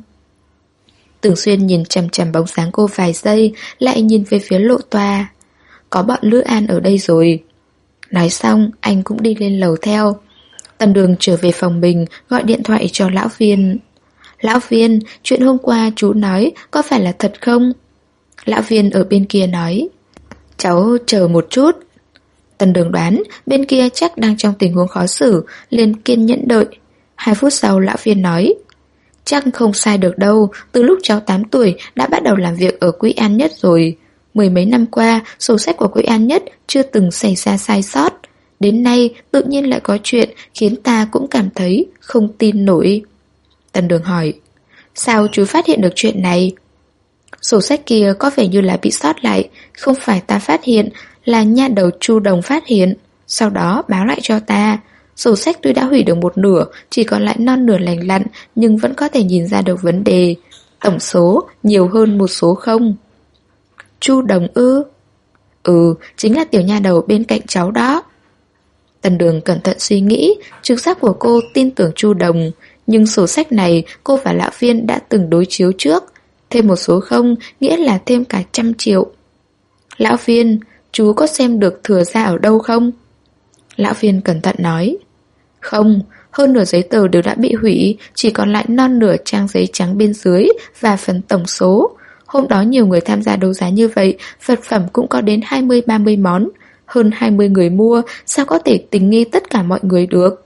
Tưởng Xuyên nhìn chằm chằm bóng dáng cô vài giây, lại nhìn về phía Lộ Toa. Có bọn Lữ An ở đây rồi. Nói xong, anh cũng đi lên lầu theo. Tần Đường trở về phòng mình, gọi điện thoại cho Lão Viên. Lão Viên, chuyện hôm qua chú nói có phải là thật không? Lão Viên ở bên kia nói, cháu chờ một chút. Tần Đường đoán bên kia chắc đang trong tình huống khó xử, liền kiên nhẫn đợi. 2 phút sau Lão Viên nói, chắc không sai được đâu, từ lúc cháu 8 tuổi đã bắt đầu làm việc ở Quỹ An Nhất rồi. 10 mấy năm qua, sổ sách của Quỹ An Nhất chưa từng xảy ra sai sót. Đến nay tự nhiên lại có chuyện khiến ta cũng cảm thấy không tin nổi. Tần Đường hỏi, sao chú phát hiện được chuyện này? Sổ sách kia có vẻ như là bị sót lại, không phải ta phát hiện, là nha đầu Chu Đồng phát hiện, sau đó báo lại cho ta. Sổ sách tuy đã hủy được một nửa, chỉ còn lại non nửa lành lặn, nhưng vẫn có thể nhìn ra được vấn đề. Tổng số nhiều hơn một số không. Chu Đồng ư? Chính là tiểu nha đầu bên cạnh cháu đó. Tần Đường cẩn thận suy nghĩ, trực giác của cô tin tưởng Chu Đồng, nhưng sổ sách này cô và Lão Viên đã từng đối chiếu trước. Thêm một số không nghĩa là thêm cả 100 triệu. Lão Viên, chú có xem được thừa ra ở đâu không? Lão Viên cẩn thận nói, không, hơn nửa giấy tờ đều đã bị hủy, chỉ còn lại non nửa trang giấy trắng bên dưới và phần tổng số. Hôm đó nhiều người tham gia đấu giá như vậy, vật phẩm cũng có đến 20-30 món. Hơn 20 người mua, sao có thể tình nghi tất cả mọi người được?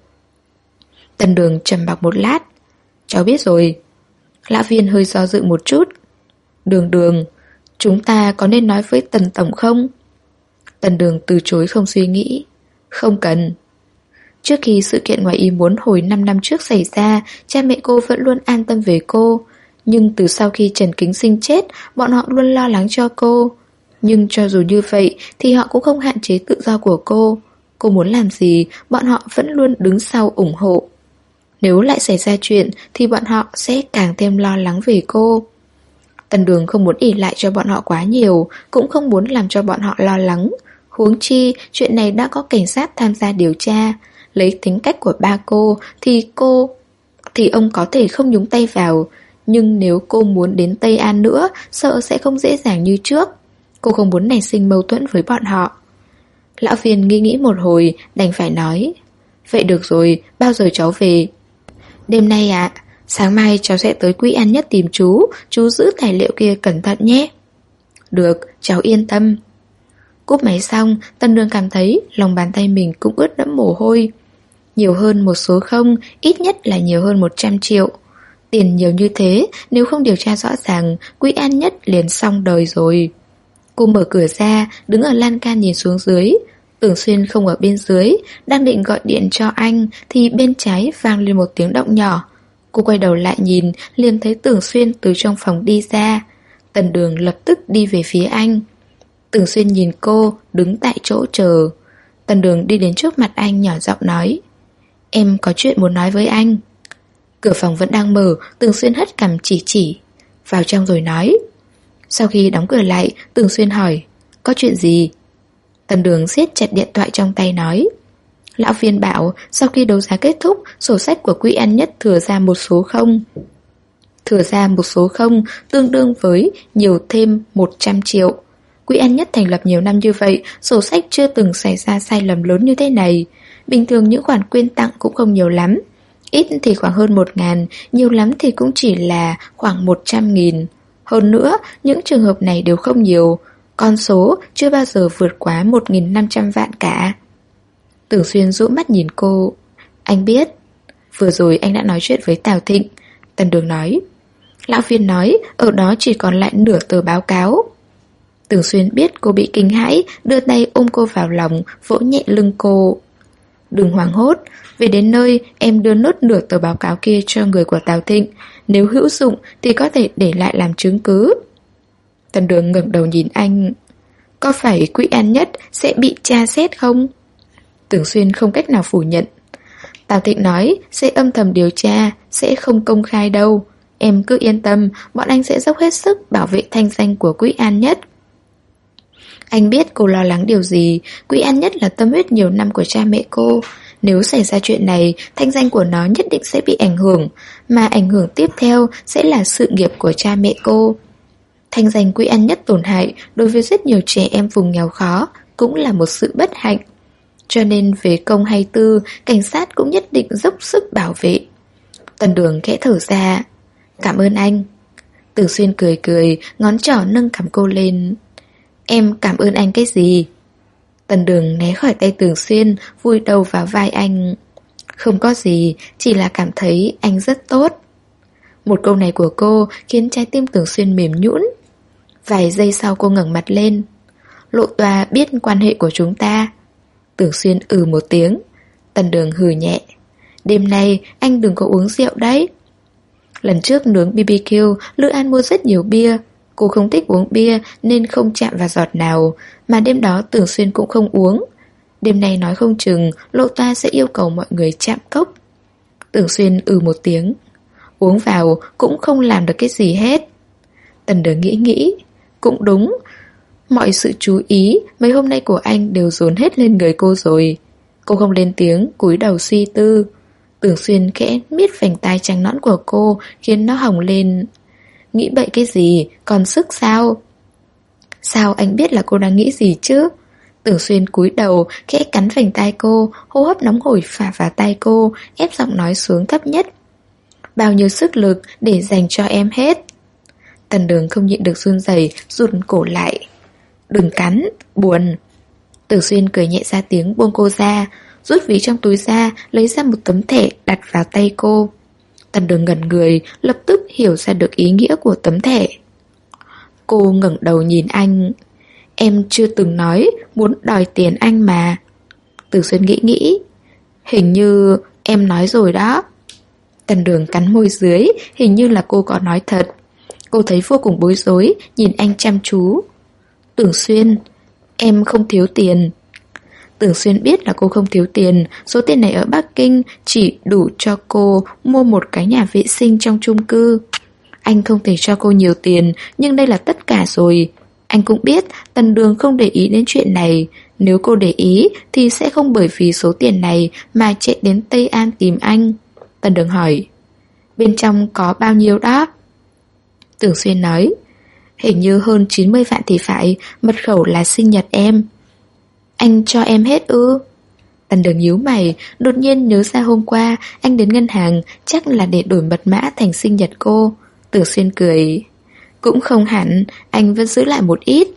Tần Đường trầm mặc một lát. Cháu biết rồi. Lão Viên hơi do dự một chút. Đường, chúng ta có nên nói với Tần Tổng không? Tần Đường từ chối không suy nghĩ. Không cần. Trước khi sự kiện ngoài ý muốn hồi 5 năm trước xảy ra, cha mẹ cô vẫn luôn an tâm về cô. Nhưng từ sau khi Trần Kính Sinh chết, bọn họ luôn lo lắng cho cô. Nhưng cho dù như vậy thì họ cũng không hạn chế tự do của cô. Cô muốn làm gì, bọn họ vẫn luôn đứng sau ủng hộ. Nếu lại xảy ra chuyện thì bọn họ sẽ càng thêm lo lắng về cô. Tần Đường không muốn ỷ lại cho bọn họ quá nhiều, cũng không muốn làm cho bọn họ lo lắng. Huống chi, chuyện này đã có cảnh sát tham gia điều tra. Lấy tính cách của ba cô thì ông có thể không nhúng tay vào. Nhưng nếu cô muốn đến Tây An nữa, sợ sẽ không dễ dàng như trước. Cô không muốn nảy sinh mâu thuẫn với bọn họ. Lão Viên nghĩ một hồi, đành phải nói: vậy được rồi, bao giờ cháu về? Đêm nay ạ. Sáng mai cháu sẽ tới Quý An Nhất tìm chú giữ tài liệu kia cẩn thận nhé. Được, cháu yên tâm. Cúp máy xong, Tân Nương cảm thấy lòng bàn tay mình cũng ướt đẫm mồ hôi. Nhiều hơn một số không, ít nhất là nhiều hơn 100 triệu. Tiền nhiều như thế, nếu không điều tra rõ ràng, Quý An Nhất liền xong đời rồi. Cô mở cửa ra, đứng ở lan can nhìn xuống dưới. Tưởng Xuyên không ở bên dưới, đang định gọi điện cho anh thì bên trái vang lên một tiếng động nhỏ. Cô quay đầu lại nhìn, liền thấy Tưởng Xuyên từ trong phòng đi ra. Tần Đường lập tức đi về phía anh. Tưởng Xuyên nhìn cô, đứng tại chỗ chờ. Tần Đường đi đến trước mặt anh nhỏ giọng nói: em có chuyện muốn nói với anh. Cửa phòng vẫn đang mở, Tưởng Xuyên hất cằm chỉ. Vào trong rồi nói. Sau khi đóng cửa lại, Tưởng Xuyên hỏi: có chuyện gì? Tần Đường siết chặt điện thoại trong tay nói: lão Viên bảo sau khi đấu giá kết thúc, sổ sách của Quý An Nhất thừa ra một số không. Thừa ra một số không tương đương với nhiều thêm 100 triệu. Quý An Nhất thành lập nhiều năm như vậy, sổ sách chưa từng xảy ra sai lầm lớn như thế này. Bình thường những khoản quyên tặng cũng không nhiều lắm. Ít thì khoảng hơn 1.000, nhiều lắm thì cũng chỉ là khoảng 100.000. Hơn nữa, những trường hợp này đều không nhiều. Con số chưa bao giờ vượt quá 1.500 vạn cả. Tưởng Xuyên rũ mắt nhìn cô. Anh biết. Vừa rồi anh đã nói chuyện với Tào Thịnh. Tần Đường nói. Lão Viên nói ở đó chỉ còn lại nửa tờ báo cáo. Tưởng Xuyên biết cô bị kinh hãi, đưa tay ôm cô vào lòng, vỗ nhẹ lưng cô. Đừng hoảng hốt, về đến nơi em đưa nốt nửa tờ báo cáo kia cho người của Tào Thịnh. Nếu hữu dụng thì có thể để lại làm chứng cứ. Tần Đường ngẩng đầu nhìn anh. Có phải Quý An Nhất sẽ bị tra xét không? Tưởng Xuyên không cách nào phủ nhận. Tào Thịnh nói sẽ âm thầm điều tra, sẽ không công khai đâu. Em cứ yên tâm, bọn anh sẽ dốc hết sức bảo vệ thanh danh của Quý An Nhất. Anh biết cô lo lắng điều gì. Quý An Nhất là tâm huyết nhiều năm của cha mẹ cô. Nếu xảy ra chuyện này, thanh danh của nó nhất định sẽ bị ảnh hưởng. Mà ảnh hưởng tiếp theo sẽ là sự nghiệp của cha mẹ cô. Thanh danh Quý An Nhất tổn hại đối với rất nhiều trẻ em vùng nghèo khó cũng là một sự bất hạnh. Cho nên về công hay tư, cảnh sát cũng nhất định dốc sức bảo vệ. Tần Đường khẽ thở ra. Cảm ơn anh. Tưởng Xuyên cười, ngón trỏ nâng cằm cô lên. Em cảm ơn anh cái gì? Tần Đường né khỏi tay Tưởng Xuyên, vùi đầu vào vai anh. Không có gì, chỉ là cảm thấy anh rất tốt. Một câu này của cô khiến trái tim Tưởng Xuyên mềm nhũn. Vài giây sau cô ngẩng mặt lên. Lộ Tòa biết quan hệ của chúng ta. Tưởng Xuyên một tiếng. Tần Đường hừ nhẹ. Đêm nay anh đừng có uống rượu đấy. Lần trước nướng BBQ, Lữ An mua rất nhiều bia. Cô không thích uống bia nên không chạm vào giọt nào. Mà đêm đó Tưởng Xuyên cũng không uống. Đêm nay nói không chừng Lộ Tòa sẽ yêu cầu mọi người chạm cốc. Tưởng Xuyên một tiếng. Uống vào cũng không làm được cái gì hết. Tần Đường nghĩ. Cũng đúng. Mọi sự chú ý mấy hôm nay của anh đều dồn hết lên người cô rồi. Cô không lên tiếng, cúi đầu suy tư. Tưởng Xuyên khẽ miết vành tai trắng nõn của cô, khiến nó hồng lên. Nghĩ bậy cái gì, còn sức sao? Sao anh biết là cô đang nghĩ gì chứ? Tưởng Xuyên cúi đầu, khẽ cắn vành tai cô, hô hấp nóng hổi phả vào tai cô, ép giọng nói xuống thấp nhất. Bao nhiêu sức lực để dành cho em hết. Tần Đường không nhịn được run rẩy, rụt cổ lại. Đừng cắn, buồn. Tưởng Xuyên cười nhẹ ra tiếng buông cô ra, rút ví trong túi ra, lấy ra một tấm thẻ đặt vào tay cô. Tần Đường ngẩn người, lập tức hiểu ra được ý nghĩa của tấm thẻ. Cô ngẩng đầu nhìn anh. Em chưa từng nói muốn đòi tiền anh mà. Tưởng Xuyên nghĩ. Hình như em nói rồi đó. Tần Đường cắn môi dưới, hình như là cô có nói thật. Cô thấy vô cùng bối rối, nhìn anh chăm chú. Tưởng Xuyên, em không thiếu tiền. Tưởng Xuyên biết là cô không thiếu tiền. Số tiền này ở Bắc Kinh chỉ đủ cho cô mua một cái nhà vệ sinh trong chung cư. Anh không thể cho cô nhiều tiền, nhưng đây là tất cả rồi. Anh cũng biết Tần Đường không để ý đến chuyện này, Nếu cô để ý thì sẽ không bởi vì số tiền này mà chạy đến Tây An tìm anh. Tần Đường hỏi, bên trong có bao nhiêu đó? Tưởng Xuyên nói, hình như hơn 90 vạn thì phải, mật khẩu là sinh nhật em. Anh cho em hết ư? Tần Đường nhíu mày, đột nhiên nhớ ra hôm qua anh đến ngân hàng chắc là để đổi mật mã thành sinh nhật cô. Tưởng Xuyên cười, cũng không hẳn, anh vẫn giữ lại một ít.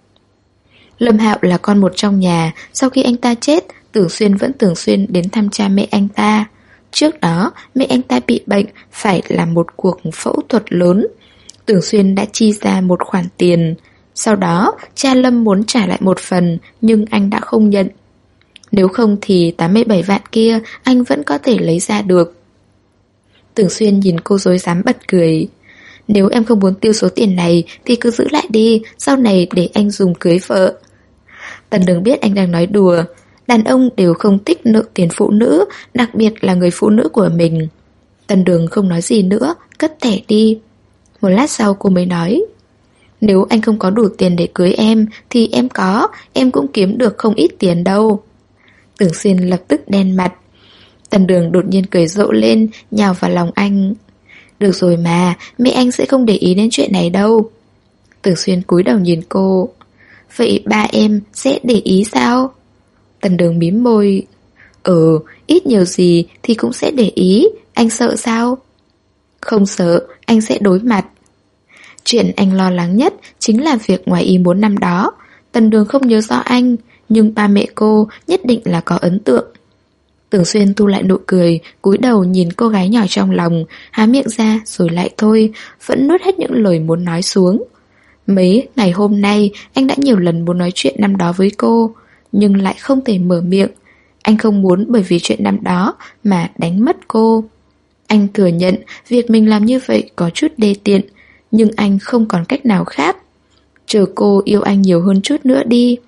Lâm Hạo là con một trong nhà, sau khi anh ta chết, Tưởng Xuyên vẫn thường xuyên đến thăm cha mẹ anh ta. Trước đó, mẹ anh ta bị bệnh, phải làm một cuộc phẫu thuật lớn. Tưởng Xuyên đã chi ra một khoản tiền. Sau đó, cha Lâm muốn trả lại một phần, nhưng anh đã không nhận. Nếu không thì 87 vạn kia anh vẫn có thể lấy ra được. Tưởng Xuyên nhìn cô dối dám bật cười. Nếu em không muốn tiêu số tiền này thì cứ giữ lại đi, sau này để anh dùng cưới vợ. Tần Đường biết anh đang nói đùa. Đàn ông đều không thích nợ tiền phụ nữ, đặc biệt là người phụ nữ của mình. Tần Đường không nói gì nữa, cất thẻ đi. Một lát sau cô mới nói, nếu anh không có đủ tiền để cưới em thì em có, em cũng kiếm được không ít tiền đâu. Tưởng Xuyên lập tức đen mặt. Tần Đường đột nhiên cười rộ lên, nhào vào lòng anh. Được rồi mà, mẹ anh sẽ không để ý đến chuyện này đâu. Tưởng Xuyên cúi đầu nhìn cô. Vậy ba em sẽ để ý sao? Tần Đường mím môi. Ít nhiều gì thì cũng sẽ để ý, anh sợ sao? Không sợ, anh sẽ đối mặt. Chuyện anh lo lắng nhất chính là việc ngoài ý muốn năm đó. Tần Đường không nhớ rõ anh, nhưng ba mẹ cô nhất định là có ấn tượng. Tưởng Xuyên thu lại nụ cười, cúi đầu nhìn cô gái nhỏ trong lòng, há miệng ra rồi lại thôi, vẫn nuốt hết những lời muốn nói xuống. Mấy ngày hôm nay, anh đã nhiều lần muốn nói chuyện năm đó với cô, nhưng lại không thể mở miệng. Anh không muốn bởi vì chuyện năm đó mà đánh mất cô. Anh thừa nhận việc mình làm như vậy có chút đê tiện, nhưng anh không còn cách nào khác. Chờ cô yêu anh nhiều hơn chút nữa đi.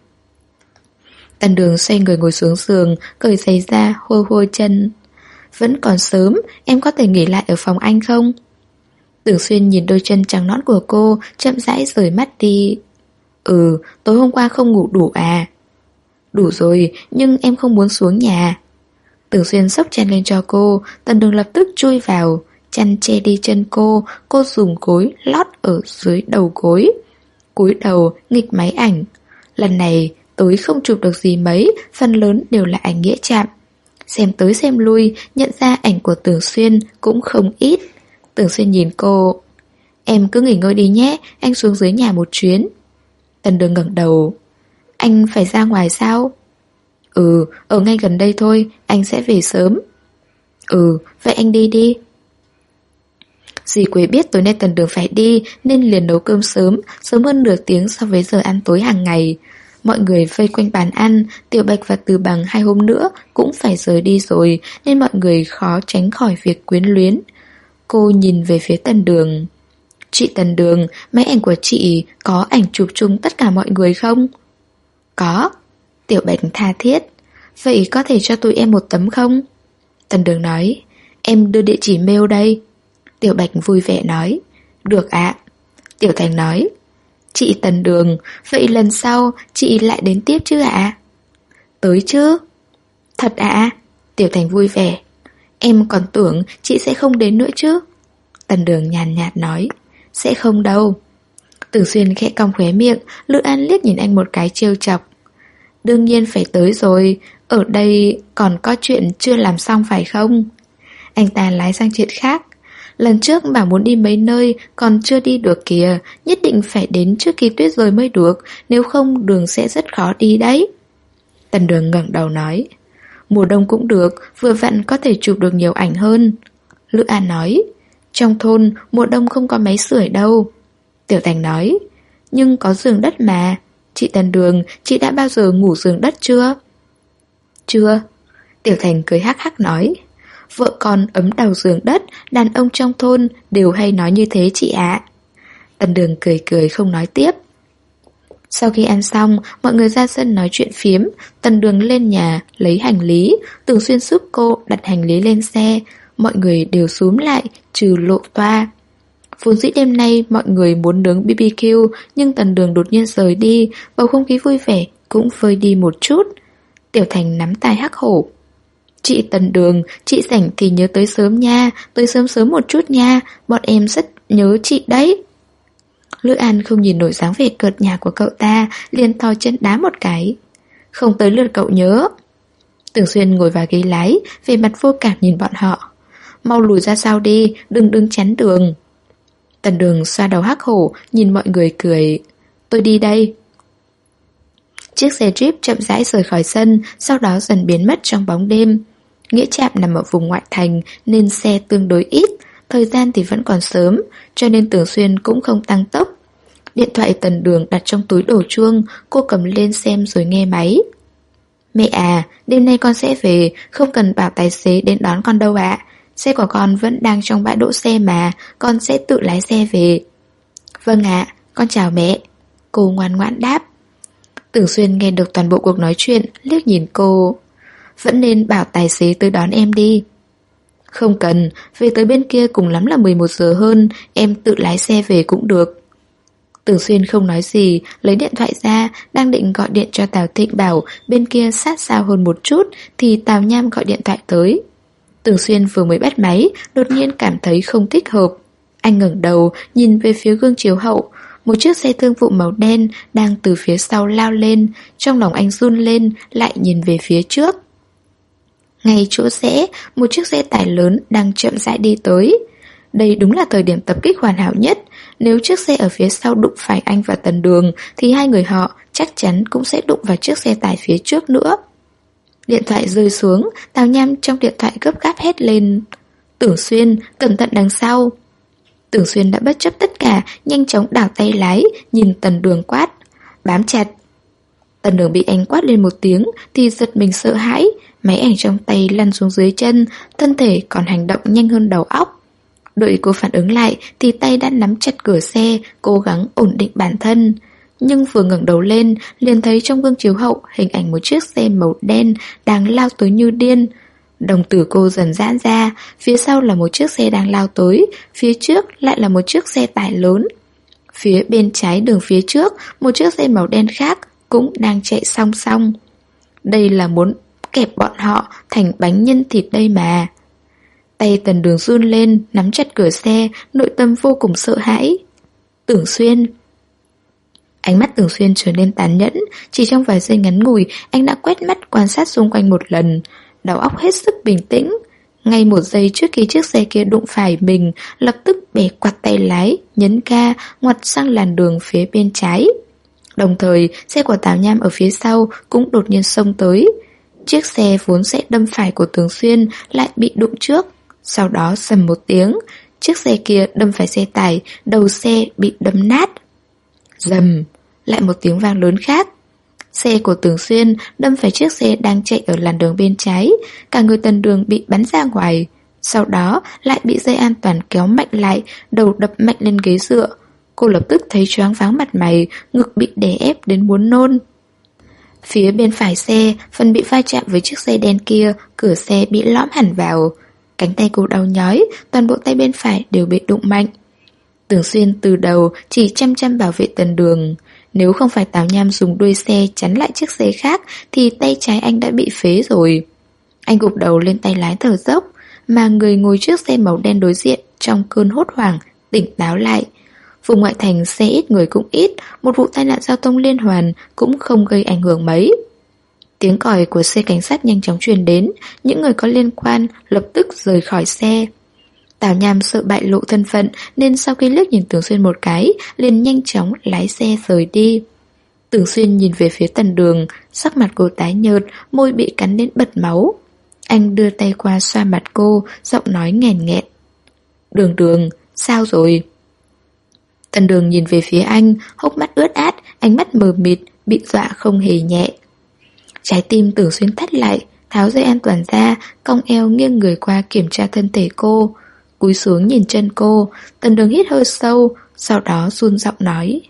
Tần Đường xoay người ngồi xuống giường, cởi giày ra, hôi hôi chân. Vẫn còn sớm, em có thể nghỉ lại ở phòng anh không? Tưởng Xuyên nhìn đôi chân trắng nõn của cô, chậm rãi rời mắt đi. Tối hôm qua không ngủ đủ à? Đủ rồi, nhưng em không muốn xuống nhà. Tưởng Xuyên xốc chăn lên cho cô, Tần Đường lập tức chui vào. Chăn che đi chân cô dùng gối lót ở dưới đầu gối. Cúi đầu, nghịch máy ảnh. Lần này, tối không chụp được gì mấy, phần lớn đều là ảnh nghĩa chạm. Xem tới xem lui, nhận ra ảnh của Tưởng Xuyên cũng không ít. Tưởng Xuyên nhìn cô. Em cứ nghỉ ngơi đi nhé, anh xuống dưới nhà một chuyến. Tần Đường ngẩng đầu. Anh phải ra ngoài sao? Ở ngay gần đây thôi, anh sẽ về sớm. Vậy anh đi đi. Dì Quế biết tối nay Tần Đường phải đi nên liền nấu cơm sớm, sớm hơn nửa tiếng so với giờ ăn tối hàng ngày. Mọi người vây quanh bàn ăn, Tiểu Bạch và Từ Bằng 2 hôm nữa cũng phải rời đi rồi nên mọi người khó tránh khỏi việc quyến luyến. Cô nhìn về phía Tần Đường. Chị Tần Đường, máy ảnh của chị có ảnh chụp chung tất cả mọi người không? Có. Tiểu Bạch tha thiết. Vậy có thể cho tụi em một tấm không? Tần Đường nói. Em đưa địa chỉ mail đây. Tiểu Bạch vui vẻ nói. Được ạ. Tiểu Thành nói. Chị Tần Đường, vậy lần sau chị lại đến tiếp chứ ạ? Tới chứ. Thật ạ? Tiểu Thành vui vẻ. Em còn tưởng chị sẽ không đến nữa chứ. Tần Đường nhàn nhạt nói. Sẽ không đâu. Tưởng Xuyên khẽ cong khóe miệng, Lữ An liếc nhìn anh một cái trêu chọc. Đương nhiên phải tới rồi, ở đây còn có chuyện chưa làm xong phải không? Anh ta lái sang chuyện khác. Lần trước bảo muốn đi mấy nơi còn chưa đi được kìa, nhất định phải đến trước khi tuyết rơi mới được, nếu không đường sẽ rất khó đi đấy. Tần Đường ngẩng đầu nói. Mùa đông cũng được, vừa vặn có thể chụp được nhiều ảnh hơn. Lữ An nói. Trong thôn, mùa đông không có máy sưởi đâu. Tiểu Thành nói. Nhưng có giường đất mà. Chị Tần Đường, chị đã bao giờ ngủ giường đất chưa? Chưa. Tiểu Thành cười hắc hắc nói. Vợ con ấm đầu giường đất, đàn ông trong thôn đều hay nói như thế chị ạ. Tần Đường cười cười không nói tiếp. Sau khi ăn xong, mọi người ra sân nói chuyện phiếm. Tần Đường lên nhà lấy hành lý, Tưởng Xuyên giúp cô đặt hành lý lên xe. Mọi người đều xúm lại, trừ Lộ Toa. Vốn dĩ đêm nay mọi người muốn nướng BBQ, nhưng Tần Đường đột nhiên rời đi, bầu không khí vui vẻ cũng vơi đi một chút. Tiểu Thành nắm tai Hắc Hổ. Chị Tần Đường, chị rảnh thì nhớ tới sớm nha, tới sớm sớm một chút nha, bọn em rất nhớ chị đấy. Lữ An không nhìn nổi dáng vẻ cợt nhả của cậu ta, liền thò chân đá một cái. Không tới lượt cậu nhớ. Tưởng Xuyên ngồi vào ghế lái, về mặt vô cảm nhìn bọn họ. Mau lùi ra sau đi, đừng đứng chắn đường. Tần Đường xoa đầu Hắc Hổ, nhìn mọi người cười. Tôi đi đây. Chiếc xe Jeep chậm rãi rời khỏi sân, sau đó dần biến mất trong bóng đêm. Nghĩa Trạm nằm ở vùng ngoại thành nên xe tương đối ít, thời gian thì vẫn còn sớm, cho nên Tưởng Xuyên cũng không tăng tốc. Điện thoại Tần Đường đặt trong túi đổ chuông, cô cầm lên xem rồi nghe máy. Mẹ à, đêm nay con sẽ về, không cần bảo tài xế đến đón con đâu ạ. Xe của con vẫn đang trong bãi đỗ xe mà, con sẽ tự lái xe về. Vâng ạ, con chào mẹ. Cô ngoan ngoãn đáp. Tưởng Xuyên nghe được toàn bộ cuộc nói chuyện, liếc nhìn cô. Vẫn nên bảo tài xế tới đón em đi. Không cần, về tới bên kia cùng lắm là 11 giờ hơn, em tự lái xe về cũng được. Tưởng Xuyên không nói gì, lấy điện thoại ra, đang định gọi điện cho Tào Thịnh bảo bên kia sát sao hơn một chút, thì Tào Nham gọi điện thoại tới. Tưởng Xuyên vừa mới bắt máy, đột nhiên cảm thấy không thích hợp. Anh ngẩng đầu, nhìn về phía gương chiếu hậu. Một chiếc xe thương vụ màu đen đang từ phía sau lao lên, trong lòng anh run lên, lại nhìn về phía trước. Ngay chỗ rẽ, một chiếc xe tải lớn đang chậm rãi đi tới. Đây đúng là thời điểm tập kích hoàn hảo nhất. Nếu chiếc xe ở phía sau đụng phải anh và Tần Đường, thì hai người họ chắc chắn cũng sẽ đụng vào chiếc xe tải phía trước nữa. Điện thoại rơi xuống, Tào Nham trong điện thoại gấp gáp hét lên. Tưởng Xuyên, cẩn thận đằng sau. Tưởng Xuyên đã bất chấp tất cả, nhanh chóng đảo tay lái, nhìn Tần Đường quát. Bám chặt. Tần Đường bị anh quát lên một tiếng thì giật mình sợ hãi, máy ảnh trong tay lăn xuống dưới chân, thân thể còn hành động nhanh hơn đầu óc. Đợi cô phản ứng lại thì tay đã nắm chặt cửa xe, cố gắng ổn định bản thân. Nhưng vừa ngẩng đầu lên, liền thấy trong gương chiếu hậu hình ảnh một chiếc xe màu đen đang lao tới như điên. Đồng tử cô dần giãn ra, phía sau là một chiếc xe đang lao tới, phía trước lại là một chiếc xe tải lớn. Phía bên trái đường phía trước, một chiếc xe màu đen khác cũng đang chạy song song. Đây là muốn kẹp bọn họ thành bánh nhân thịt đây mà. Tay Tần Đường run lên, nắm chặt cửa xe, nội tâm vô cùng sợ hãi. Tưởng Xuyên. Ánh mắt Tưởng Xuyên trở nên tàn nhẫn, chỉ trong vài giây ngắn ngủi, anh đã quét mắt quan sát xung quanh một lần. Đầu óc hết sức bình tĩnh. Ngay một giây trước khi chiếc xe kia đụng phải mình, lập tức bẻ quạt tay lái, nhấn ga, ngoặt sang làn đường phía bên trái. Đồng thời, xe của Tào Nham ở phía sau cũng đột nhiên xông tới. Chiếc xe vốn sẽ đâm phải của Tưởng Xuyên lại bị đụng trước. Sau đó sầm một tiếng, chiếc xe kia đâm phải xe tải, đầu xe bị đâm nát. Rầm, lại một tiếng vang lớn khác. Xe của Tưởng Xuyên đâm phải chiếc xe đang chạy ở làn đường bên trái, cả người Tần Đường bị bắn ra ngoài. Sau đó lại bị dây an toàn kéo mạnh lại, đầu đập mạnh lên ghế dựa. Cô lập tức thấy choáng váng mặt mày, ngực bị đè ép đến muốn nôn. Phía bên phải xe, phần bị va chạm với chiếc xe đen kia, cửa xe bị lõm hẳn vào. Cánh tay cô đau nhói, toàn bộ tay bên phải đều bị đụng mạnh. Tưởng Xuyên từ đầu chỉ chăm chăm bảo vệ Tần Đường. Nếu không phải Tào Nham dùng đuôi xe chắn lại chiếc xe khác thì tay trái anh đã bị phế rồi. Anh gục đầu lên tay lái thở dốc, mà người ngồi trước xe màu đen đối diện trong cơn hốt hoảng tỉnh táo lại. Vùng ngoại thành xe ít người cũng ít, một vụ tai nạn giao thông liên hoàn cũng không gây ảnh hưởng mấy. Tiếng còi của xe cảnh sát nhanh chóng truyền đến, những người có liên quan lập tức rời khỏi xe. Tào Nham sợ bại lộ thân phận nên sau khi liếc nhìn Tưởng Xuyên một cái, liền nhanh chóng lái xe rời đi. Tưởng Xuyên nhìn về phía Tần Đường, sắc mặt cô tái nhợt, môi bị cắn đến bật máu. Anh đưa tay qua xoa mặt cô, giọng nói nghẹn nghẹn. Đường Đường, sao rồi? Tần Đường nhìn về phía anh, hốc mắt ướt át, ánh mắt mờ mịt, bị dọa không hề nhẹ. Trái tim Tưởng Xuyên thắt lại, tháo dây an toàn ra, cong eo nghiêng người qua kiểm tra thân thể cô. Cúi xuống nhìn chân cô, Tần Đường hít hơi sâu, sau đó run giọng nói.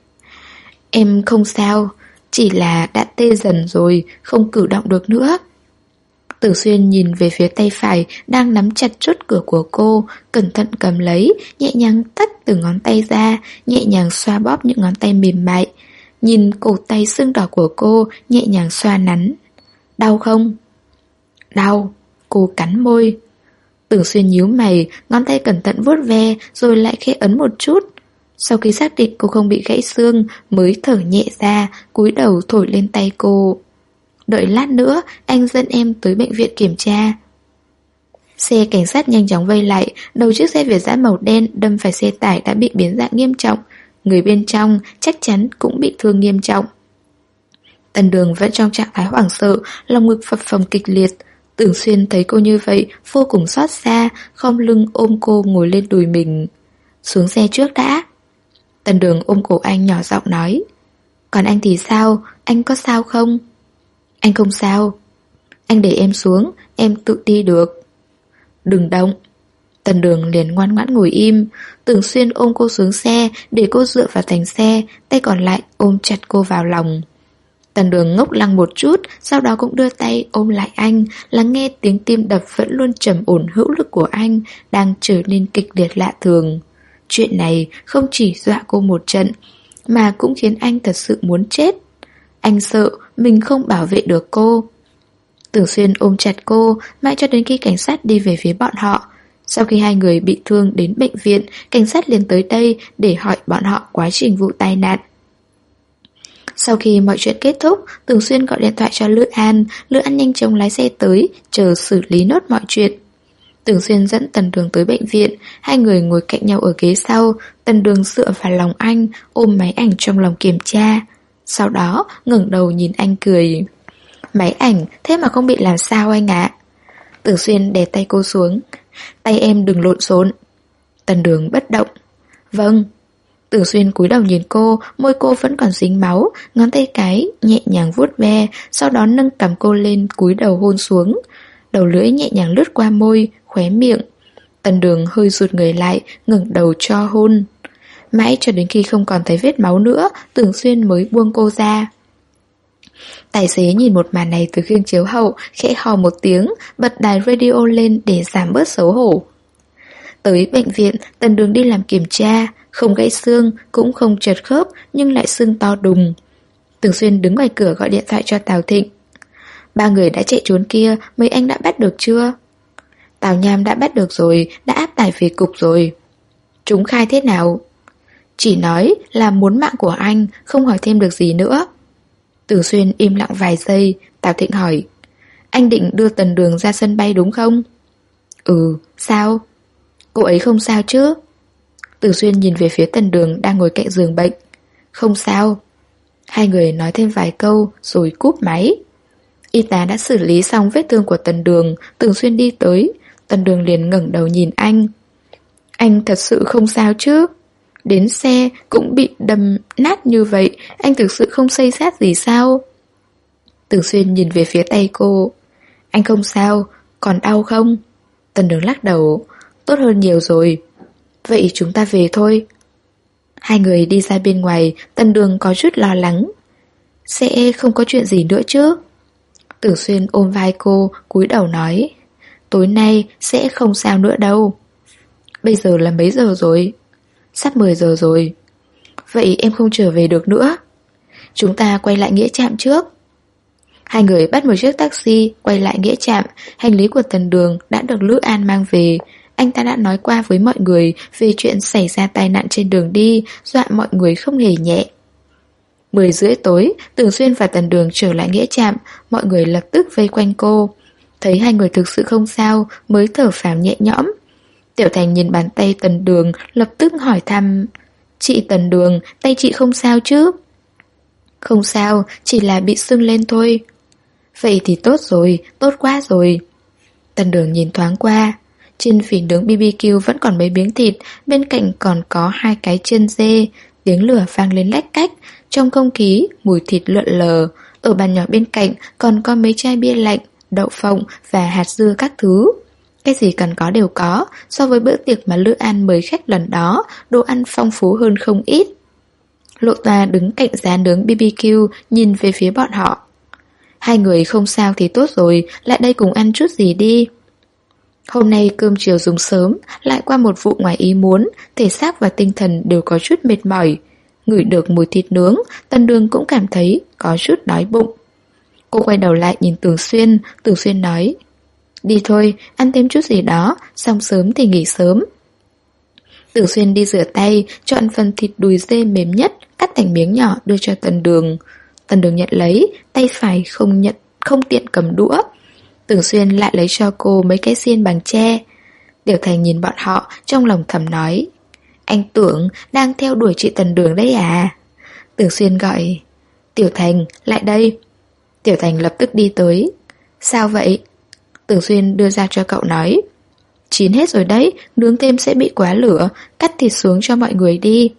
Em không sao, chỉ là đã tê dần rồi, không cử động được nữa. Tưởng Xuyên nhìn về phía tay phải đang nắm chặt chốt cửa của cô, cẩn thận cầm lấy, nhẹ nhàng tách từng ngón tay ra, nhẹ nhàng xoa bóp những ngón tay mềm mại. nhìn cổ tay sưng đỏ của cô, nhẹ nhàng xoa nắn. Đau không? Đau, cô cắn môi. Tưởng Xuyên nhíu mày, ngón tay cẩn thận vuốt ve rồi lại khẽ ấn một chút. Sau khi xác định cô không bị gãy xương mới thở nhẹ ra, cúi đầu thổi lên tay cô. Đợi lát nữa, anh dẫn em tới bệnh viện kiểm tra. Xe cảnh sát nhanh chóng vây lại, đầu chiếc xe Việt dã màu đen đâm phải xe tải đã bị biến dạng nghiêm trọng. Người bên trong chắc chắn cũng bị thương nghiêm trọng. Tần Đường vẫn trong trạng thái hoảng sợ, lòng ngực phập phồng kịch liệt. Tưởng Xuyên thấy cô như vậy, vô cùng xót xa, khom lưng ôm cô ngồi lên đùi mình. Xuống xe trước đã. Tần Đường ôm cổ anh nhỏ giọng nói. Còn anh thì sao? Anh có sao không? Anh không sao. Anh để em xuống, em tự đi được. Đừng động. Tần Đường liền ngoan ngoãn ngồi im. Tưởng Xuyên ôm cô xuống xe, để cô dựa vào thành xe, tay còn lại ôm chặt cô vào lòng. Tần Đường ngốc lăng một chút, sau đó cũng đưa tay ôm lại anh, lắng nghe tiếng tim đập vẫn luôn trầm ổn hữu lực của anh đang trở nên kịch liệt lạ thường. Chuyện này không chỉ dọa cô một trận, mà cũng khiến anh thật sự muốn chết. Anh sợ mình không bảo vệ được cô. Tưởng Xuyên ôm chặt cô mãi cho đến khi cảnh sát đi về phía bọn họ. Sau khi hai người bị thương đến bệnh viện, cảnh sát liền tới đây để hỏi bọn họ quá trình vụ tai nạn. Sau khi mọi chuyện kết thúc, Tưởng Xuyên gọi điện thoại cho Lữ An nhanh chóng lái xe tới, chờ xử lý nốt mọi chuyện. Tưởng Xuyên dẫn Tần Đường tới bệnh viện, hai người ngồi cạnh nhau ở ghế sau, Tần Đường dựa vào lòng anh, ôm máy ảnh trong lòng kiểm tra. Sau đó ngẩng đầu nhìn anh cười. Máy ảnh, thế mà không bị làm sao anh ạ? Tưởng Xuyên đè tay cô xuống. Tay em đừng lộn xộn. Tần Đường bất động. Vâng. Tưởng Xuyên cúi đầu nhìn cô, môi cô vẫn còn dính máu, ngón tay cái nhẹ nhàng vuốt ve, sau đó nâng cằm cô lên cúi đầu hôn xuống. Đầu lưỡi nhẹ nhàng lướt qua môi, khóe miệng. Tần Đường hơi rụt người lại, ngẩng đầu cho hôn. Mãi cho đến khi không còn thấy vết máu nữa, Tưởng Xuyên mới buông cô ra. Tài xế nhìn một màn này từ gương chiếu hậu, khẽ hò một tiếng, bật đài radio lên để giảm bớt xấu hổ. Tới bệnh viện, Tần Đường đi làm kiểm tra, không gãy xương, cũng không trật khớp, nhưng lại xương to đùng. Tưởng Xuyên đứng ngoài cửa gọi điện thoại cho Tào Thịnh. 3 người đã chạy trốn kia, mấy anh đã bắt được chưa? Tào Nham đã bắt được rồi, đã áp tải về cục rồi. Chúng khai thế nào? Chỉ nói là muốn mạng của anh, không hỏi thêm được gì nữa. Tưởng Xuyên im lặng vài giây, Tào Thịnh hỏi. Anh định đưa Tần Đường ra sân bay đúng không? Ừ, sao? Cô ấy không sao chứ? Tưởng Xuyên nhìn về phía Tần Đường đang ngồi cạnh giường bệnh. Không sao. Hai người nói thêm vài câu rồi cúp máy. Y tá đã xử lý xong vết thương của Tần Đường. Tưởng Xuyên đi tới, Tần Đường liền ngẩng đầu nhìn anh. Anh thật sự không sao chứ? Đến xe cũng bị đâm nát như vậy, anh thực sự không xây xát gì sao? Tưởng Xuyên nhìn về phía tay cô. Anh không sao, còn đau không? Tần Đường lắc đầu. Tốt hơn nhiều rồi. Vậy chúng ta về thôi. Hai người đi ra bên ngoài, Tần Đường có chút lo lắng. Sẽ không có chuyện gì nữa chứ? Tưởng Xuyên ôm vai cô, cúi đầu nói. Tối nay sẽ không sao nữa đâu. Bây giờ là mấy giờ rồi? Sắp 10 giờ rồi. Vậy em không trở về được nữa. Chúng ta quay lại nghĩa trạm trước. Hai người bắt một chiếc taxi quay lại nghĩa trạm. Hành lý của Tần Đường đã được Lữ An mang về. Anh ta đã nói qua với mọi người về chuyện xảy ra tai nạn trên đường đi, dọa mọi người không hề nhẹ. 10 rưỡi tối, Tưởng Xuyên và Tần Đường trở lại nghĩa trạm. Mọi người lập tức vây quanh cô. Thấy hai người thực sự không sao mới thở phào nhẹ nhõm. Tiểu Thành nhìn bàn tay Tần Đường, lập tức hỏi thăm. Chị Tần Đường, tay chị không sao chứ? Không sao, chỉ là bị sưng lên thôi. Vậy thì tốt rồi, tốt quá rồi. Tần Đường nhìn thoáng qua. Trên phỉ nướng BBQ vẫn còn mấy miếng thịt, bên cạnh còn có 2 cái chân dê. Tiếng lửa vang lên lách cách, trong không khí mùi thịt lượn lờ. Ở bàn nhỏ bên cạnh còn có mấy chai bia lạnh, đậu phộng và hạt dưa các thứ. Cái gì cần có đều có. So với bữa tiệc mà Lữ An mời khách lần đó, đồ ăn phong phú hơn không ít. Lộ Toa đứng cạnh giá nướng BBQ, nhìn về phía bọn họ. Hai người không sao thì tốt rồi, lại đây cùng ăn chút gì đi. Hôm nay cơm chiều dùng sớm, lại qua một vụ ngoài ý muốn, thể xác và tinh thần đều có chút mệt mỏi. ngửi được mùi thịt nướng, Tần Đường cũng cảm thấy có chút đói bụng. Cô quay đầu lại nhìn Tưởng Xuyên nói: đi thôi, ăn thêm chút gì đó, xong sớm thì nghỉ sớm. Tưởng Xuyên đi rửa tay, chọn phần thịt đùi dê mềm nhất, cắt thành miếng nhỏ đưa cho Tần Đường. Tần Đường nhận lấy, tay phải không tiện cầm đũa. Tưởng Xuyên lại lấy cho cô mấy cái xiên bằng tre. Tiểu Thành nhìn bọn họ, trong lòng thầm nói: anh Tưởng đang theo đuổi chị Tần Đường đấy à? Tưởng Xuyên gọi: Tiểu Thành, lại đây. Tiểu Thành lập tức đi tới. Sao vậy? Tưởng Xuyên đưa ra cho cậu nói: chín hết rồi đấy, nướng thêm sẽ bị quá lửa, cắt thịt xuống cho mọi người đi.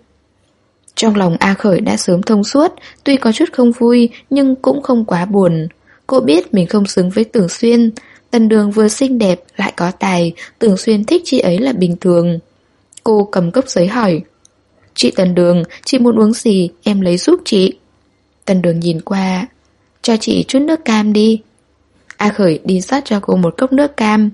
Trong lòng A Khởi đã sớm thông suốt, tuy có chút không vui nhưng cũng không quá buồn. Cô biết mình không xứng với Tưởng Xuyên. Tần Đường vừa xinh đẹp lại có tài, Tưởng Xuyên thích chị ấy là bình thường. Cô cầm cốc giấy hỏi: chị Tần Đường, chị muốn uống gì, em lấy giúp chị. Tần Đường nhìn qua: cho chị chút nước cam đi. A Khởi đi rót cho cô một cốc nước cam.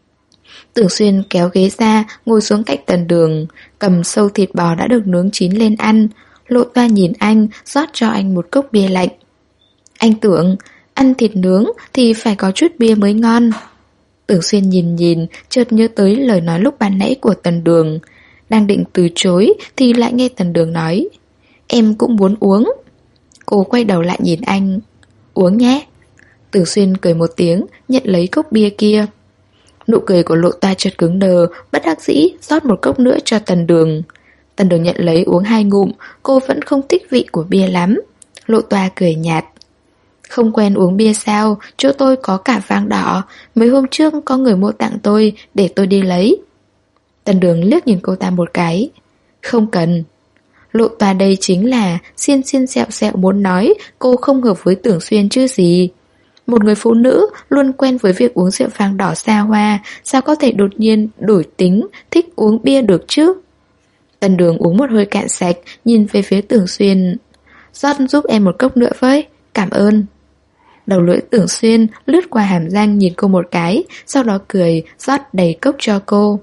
Tưởng Xuyên kéo ghế ra, ngồi xuống cạnh Tần Đường, cầm sâu thịt bò đã được nướng chín lên ăn. Lộ Toa nhìn anh, rót cho anh một cốc bia lạnh. Anh Tưởng, ăn thịt nướng thì phải có chút bia mới ngon. Tưởng Xuyên nhìn, chợt nhớ tới lời nói lúc ban nãy của Tần Đường. Đang định từ chối thì lại nghe Tần Đường nói: em cũng muốn uống. Cô quay đầu lại nhìn anh: uống nhé. Tưởng Xuyên cười một tiếng, nhận lấy cốc bia kia. Nụ cười của Lộ Toa chợt cứng đờ, bất đắc dĩ rót một cốc nữa cho Tần Đường. Tần Đường nhận lấy uống 2 ngụm, cô vẫn không thích vị của bia lắm. Lộ Toa cười nhạt: không quen uống bia sao, chỗ tôi có cả vang đỏ, mấy hôm trước có người mua tặng tôi, để tôi đi lấy. Tần Đường liếc nhìn cô ta một cái: không cần. Lộ Toa đây chính là xiên xẹo xẹo muốn nói cô không hợp với Tưởng Xuyên chứ gì. Một người phụ nữ luôn quen với việc uống rượu vang đỏ xa hoa, sao có thể đột nhiên đổi tính, thích uống bia được chứ? Tần Đường uống một hơi cạn sạch, nhìn về phía Tưởng Xuyên: rót giúp em một cốc nữa với, cảm ơn. Đầu lưỡi Tưởng Xuyên lướt qua hàm răng nhìn cô một cái, sau đó cười, rót đầy cốc cho cô.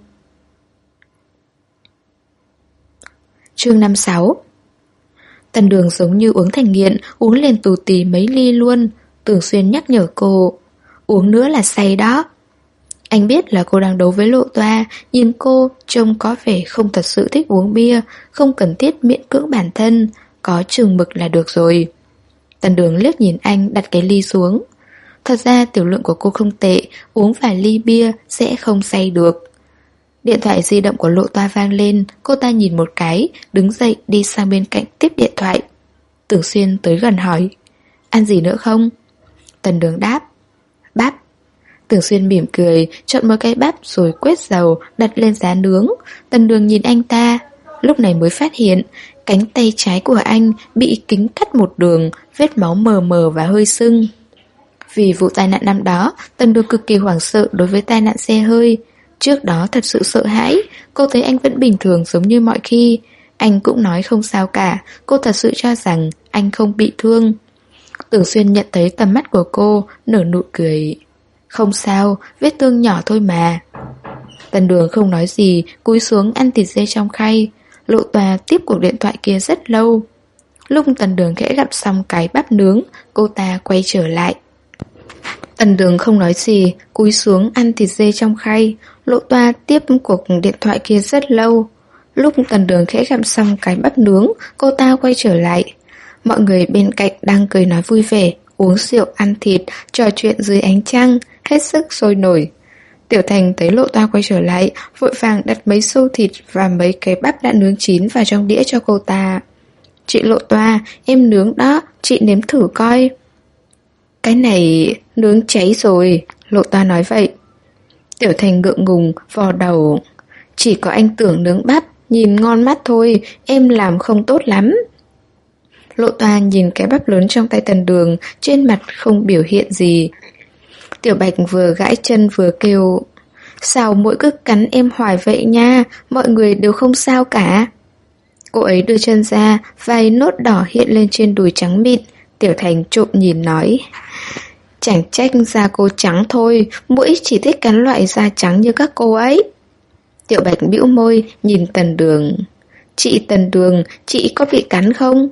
Chương 56. Tần Đường giống như uống thành nghiện, uống liền tù tì mấy ly luôn. Tưởng Xuyên nhắc nhở cô: uống nữa là say đó. Anh biết là cô đang đấu với Lộ Toa, nhìn cô trông có vẻ không thật sự thích uống bia, không cần thiết miễn cưỡng bản thân, có chừng mực là được rồi. Tần Đường liếc nhìn anh, đặt cái ly xuống. Thật ra tiểu lượng của cô không tệ, uống vài ly bia sẽ không say được. Điện thoại di động của Lộ Toa vang lên, cô ta nhìn một cái, đứng dậy đi sang bên cạnh tiếp điện thoại. Tưởng Xuyên tới gần hỏi: ăn gì nữa không? Tần Đường đáp: bắp. Tưởng Xuyên mỉm cười, chọn một cái bắp rồi quét dầu, đặt lên giá nướng. Tần Đường nhìn anh ta, lúc này mới phát hiện cánh tay trái của anh bị kính cắt một đường, vết máu mờ mờ và hơi sưng. Vì vụ tai nạn năm đó, Tần Đường cực kỳ hoảng sợ đối với tai nạn xe hơi. Trước đó thật sự sợ hãi, cô thấy anh vẫn bình thường giống như mọi khi. Anh cũng nói không sao cả, cô thật sự cho rằng anh không bị thương. Tưởng Xuyên nhận thấy tầm mắt của cô, nở nụ cười: không sao, vết thương nhỏ thôi mà. Tần Đường không nói gì, cúi xuống ăn thịt dê trong khay. Lộ Toa tiếp cuộc điện thoại kia rất lâu. Lúc Tần Đường khẽ gặm xong cái bắp nướng, cô ta quay trở lại. Tần Đường không nói gì, cúi xuống ăn thịt dê trong khay. Lộ Toa tiếp cuộc điện thoại kia rất lâu. Lúc Tần Đường khẽ gặm xong cái bắp nướng, cô ta quay trở lại. Mọi người bên cạnh đang cười nói vui vẻ, uống rượu ăn thịt, trò chuyện dưới ánh trăng, hết sức sôi nổi. Tiểu Thành thấy Lộ Toa quay trở lại, vội vàng đặt mấy xâu thịt và mấy cái bắp đã nướng chín vào trong đĩa cho cô ta. Chị Lộ Toa, em nướng đó, chị nếm thử coi. Cái này nướng cháy rồi, Lộ Toa nói vậy. Tiểu Thành ngượng ngùng, vò đầu. Chỉ có anh Tưởng nướng bắp, nhìn ngon mắt thôi, em làm không tốt lắm. Lộ Toa nhìn cái bắp lớn trong tay Tần Đường, trên mặt không biểu hiện gì. Tiểu Bạch vừa gãi chân vừa kêu: sao muỗi cứ cắn em hoài vậy nha, mọi người đều không sao cả. Cô ấy đưa chân ra, vài nốt đỏ hiện lên trên đùi trắng mịn. Tiểu Thành trộm nhìn nói: chẳng trách da cô trắng thôi, muỗi chỉ thích cắn loại da trắng như các cô ấy. Tiểu Bạch bĩu môi nhìn Tần Đường: Chị Tần Đường, chị có bị cắn không?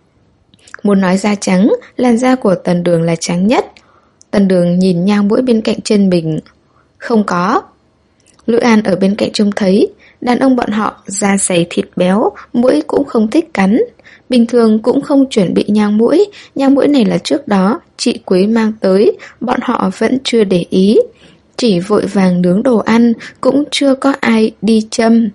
Muốn nói da trắng, làn da của Tần Đường là trắng nhất. Tần Đường nhìn nhang mũi bên cạnh chân mình. Không có. Lữ An ở bên cạnh trông thấy, đàn ông bọn họ da dày thịt béo, mũi cũng không thích cắn. Bình thường cũng không chuẩn bị nhang mũi này là trước đó chị Quế mang tới, bọn họ vẫn chưa để ý. Chỉ vội vàng nướng đồ ăn, cũng chưa có ai đi châm.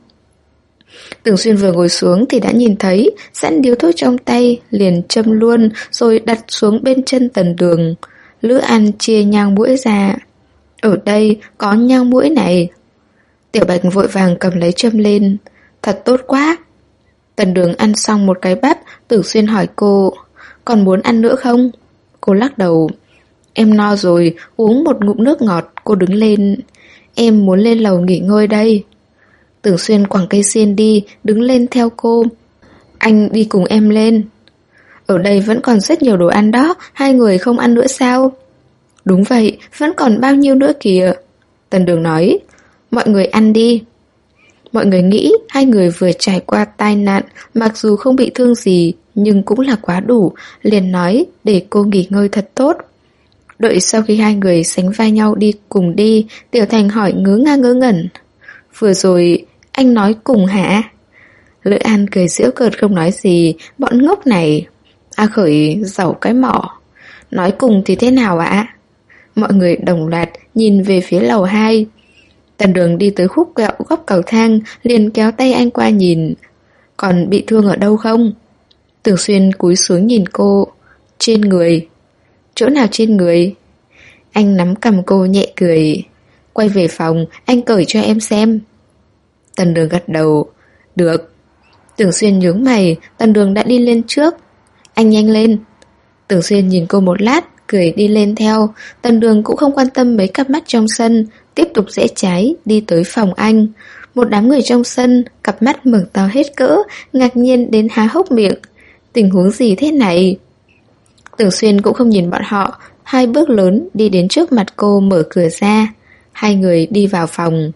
Tưởng Xuyên vừa ngồi xuống thì đã nhìn thấy, sẵn điếu thuốc trong tay, liền châm luôn, rồi đặt xuống bên chân Tần Đường. Lữ An chia nhang mũi ra. Ở đây có nhang mũi này. Tiểu Bạch vội vàng cầm lấy châm lên. Thật tốt quá. Tần Đường ăn xong một cái bắp, Tưởng Xuyên hỏi cô, còn muốn ăn nữa không? Cô lắc đầu. Em no rồi, uống một ngụm nước ngọt. Cô đứng lên. Em muốn lên lầu nghỉ ngơi đây. Tưởng Xuyên quẳng cây xiên đi, đứng lên theo cô. Anh đi cùng em lên. Ở đây vẫn còn rất nhiều đồ ăn đó, hai người không ăn nữa sao? Đúng vậy, vẫn còn bao nhiêu nữa kìa. Tần Đường nói. Mọi người ăn đi. Mọi người nghĩ hai người vừa trải qua tai nạn, mặc dù không bị thương gì, nhưng cũng là quá đủ, liền nói để cô nghỉ ngơi thật tốt. Đợi sau khi hai người sánh vai nhau đi cùng đi, Tiểu Thành hỏi ngớ ngác ngớ ngẩn. Vừa rồi, anh nói cùng hả? Lữ An cười giễu cợt không nói gì, bọn ngốc này. A Khởi giàu cái mỏ. Nói cùng thì thế nào ạ? Mọi người đồng loạt nhìn về phía lầu 2. Tần Đường đi tới khúc quẹo góc cầu thang, liền kéo tay anh qua nhìn. Còn bị thương ở đâu không? Tưởng Xuyên cúi xuống nhìn cô. Trên người. Chỗ nào trên người? Anh nắm cầm cô nhẹ cười. Quay về phòng, anh cởi cho em xem. Tần Đường gật đầu. Được. Tưởng Xuyên nhướng mày, Tần Đường đã đi lên trước. Anh nhanh lên. Tưởng Xuyên nhìn cô một lát, cười đi lên theo. Tần Đường cũng không quan tâm mấy cặp mắt trong sân, tiếp tục rẽ trái, đi tới phòng anh. Một đám người trong sân, cặp mắt mở to hết cỡ, ngạc nhiên đến há hốc miệng. Tình huống gì thế này? Tưởng Xuyên cũng không nhìn bọn họ, hai bước lớn đi đến trước mặt cô mở cửa ra. Hai người đi vào phòng.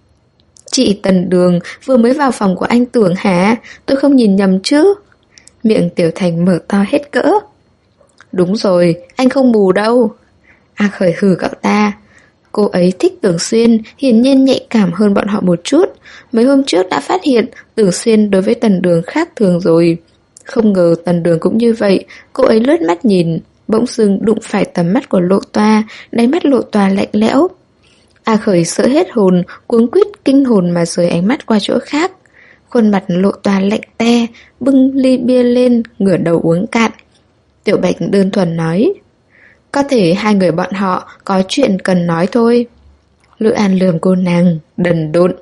Chị Tần Đường vừa mới vào phòng của anh Tưởng hả? Tôi không nhìn nhầm chứ? Miệng Tiểu Thành mở to hết cỡ. Đúng rồi, anh không mù đâu. A Khởi hừ cậu ta. Cô ấy thích Tưởng Xuyên, hiển nhiên nhạy cảm hơn bọn họ một chút. Mấy hôm trước đã phát hiện Tưởng Xuyên đối với Tần Đường khác thường rồi. Không ngờ Tần Đường cũng như vậy. Cô ấy lướt mắt nhìn, bỗng dưng đụng phải tầm mắt của Lộ Toa, đáy mắt Lộ Toa lạnh lẽo. A Khởi sợ hết hồn, cuống quýt kinh hồn mà rời ánh mắt qua chỗ khác. Khuôn mặt Lộ Toa lạnh te, bưng ly bia lên, ngửa đầu uống cạn. Tiểu Bạch đơn thuần nói, có thể hai người bọn họ có chuyện cần nói thôi. Lữ An lườm cô nàng, đần độn.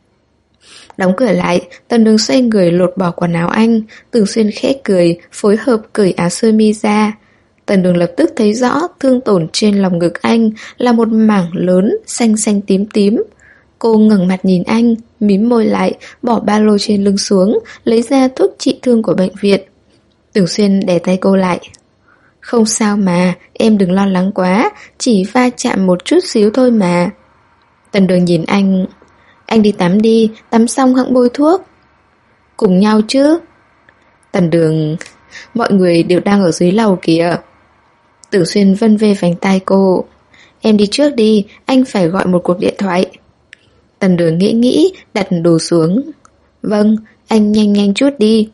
Đóng cửa lại, Tần Đường xoay người lột bỏ quần áo anh. Tưởng Xuyên khẽ cười, phối hợp cởi áo sơ mi ra. Tần Đường lập tức thấy rõ thương tổn trên lòng ngực anh là một mảng lớn xanh xanh tím tím. Cô ngẩng mặt nhìn anh, mím môi lại, bỏ ba lô trên lưng xuống, lấy ra thuốc trị thương của bệnh viện. Tưởng Xuyên đè tay cô lại. Không sao mà, em đừng lo lắng quá, chỉ va chạm một chút xíu thôi mà. Tần Đường nhìn anh đi tắm đi, tắm xong hẵng bôi thuốc. Cùng nhau chứ? Tần Đường, mọi người đều đang ở dưới lầu kìa. Tưởng Xuyên vân vê vành tai cô. Em đi trước đi, anh phải gọi một cuộc điện thoại. Tần Đường nghĩ, đặt đồ xuống. Vâng, anh nhanh nhanh chút đi.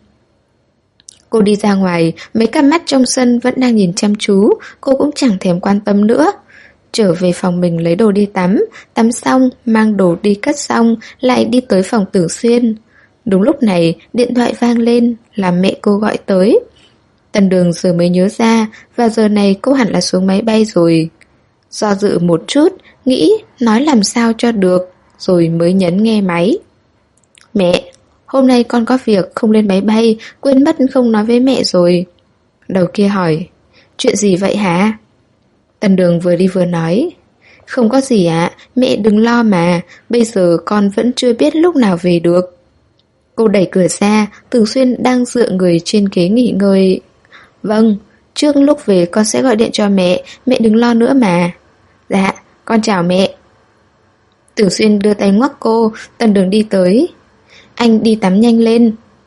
Cô đi ra ngoài, mấy cặp mắt trong sân vẫn đang nhìn chăm chú, cô cũng chẳng thèm quan tâm nữa. Trở về phòng mình lấy đồ đi tắm, tắm xong, mang đồ đi cất xong, lại đi tới phòng Tưởng Xuyên. Đúng lúc này, điện thoại vang lên, là mẹ cô gọi tới. Tần Đường giờ mới nhớ ra, và giờ này cô hẳn là xuống máy bay rồi. Do dự một chút, nghĩ nói làm sao cho được, rồi mới nhấn nghe máy. Mẹ, hôm nay con có việc không lên máy bay, quên mất không nói với mẹ rồi. Đầu kia hỏi, chuyện gì vậy hả? Tần Đường vừa đi vừa nói, không có gì ạ, mẹ đừng lo mà, bây giờ con vẫn chưa biết lúc nào về được. Cô đẩy cửa ra, Tưởng Xuyên đang dựa người trên ghế nghỉ ngơi. Vâng, trước lúc về con sẽ gọi điện cho mẹ đừng lo nữa mà. Dạ, con chào mẹ. Tưởng Xuyên đưa tay ngoắc cô, Tần Đường đi tới. Anh đi tắm nhanh lên.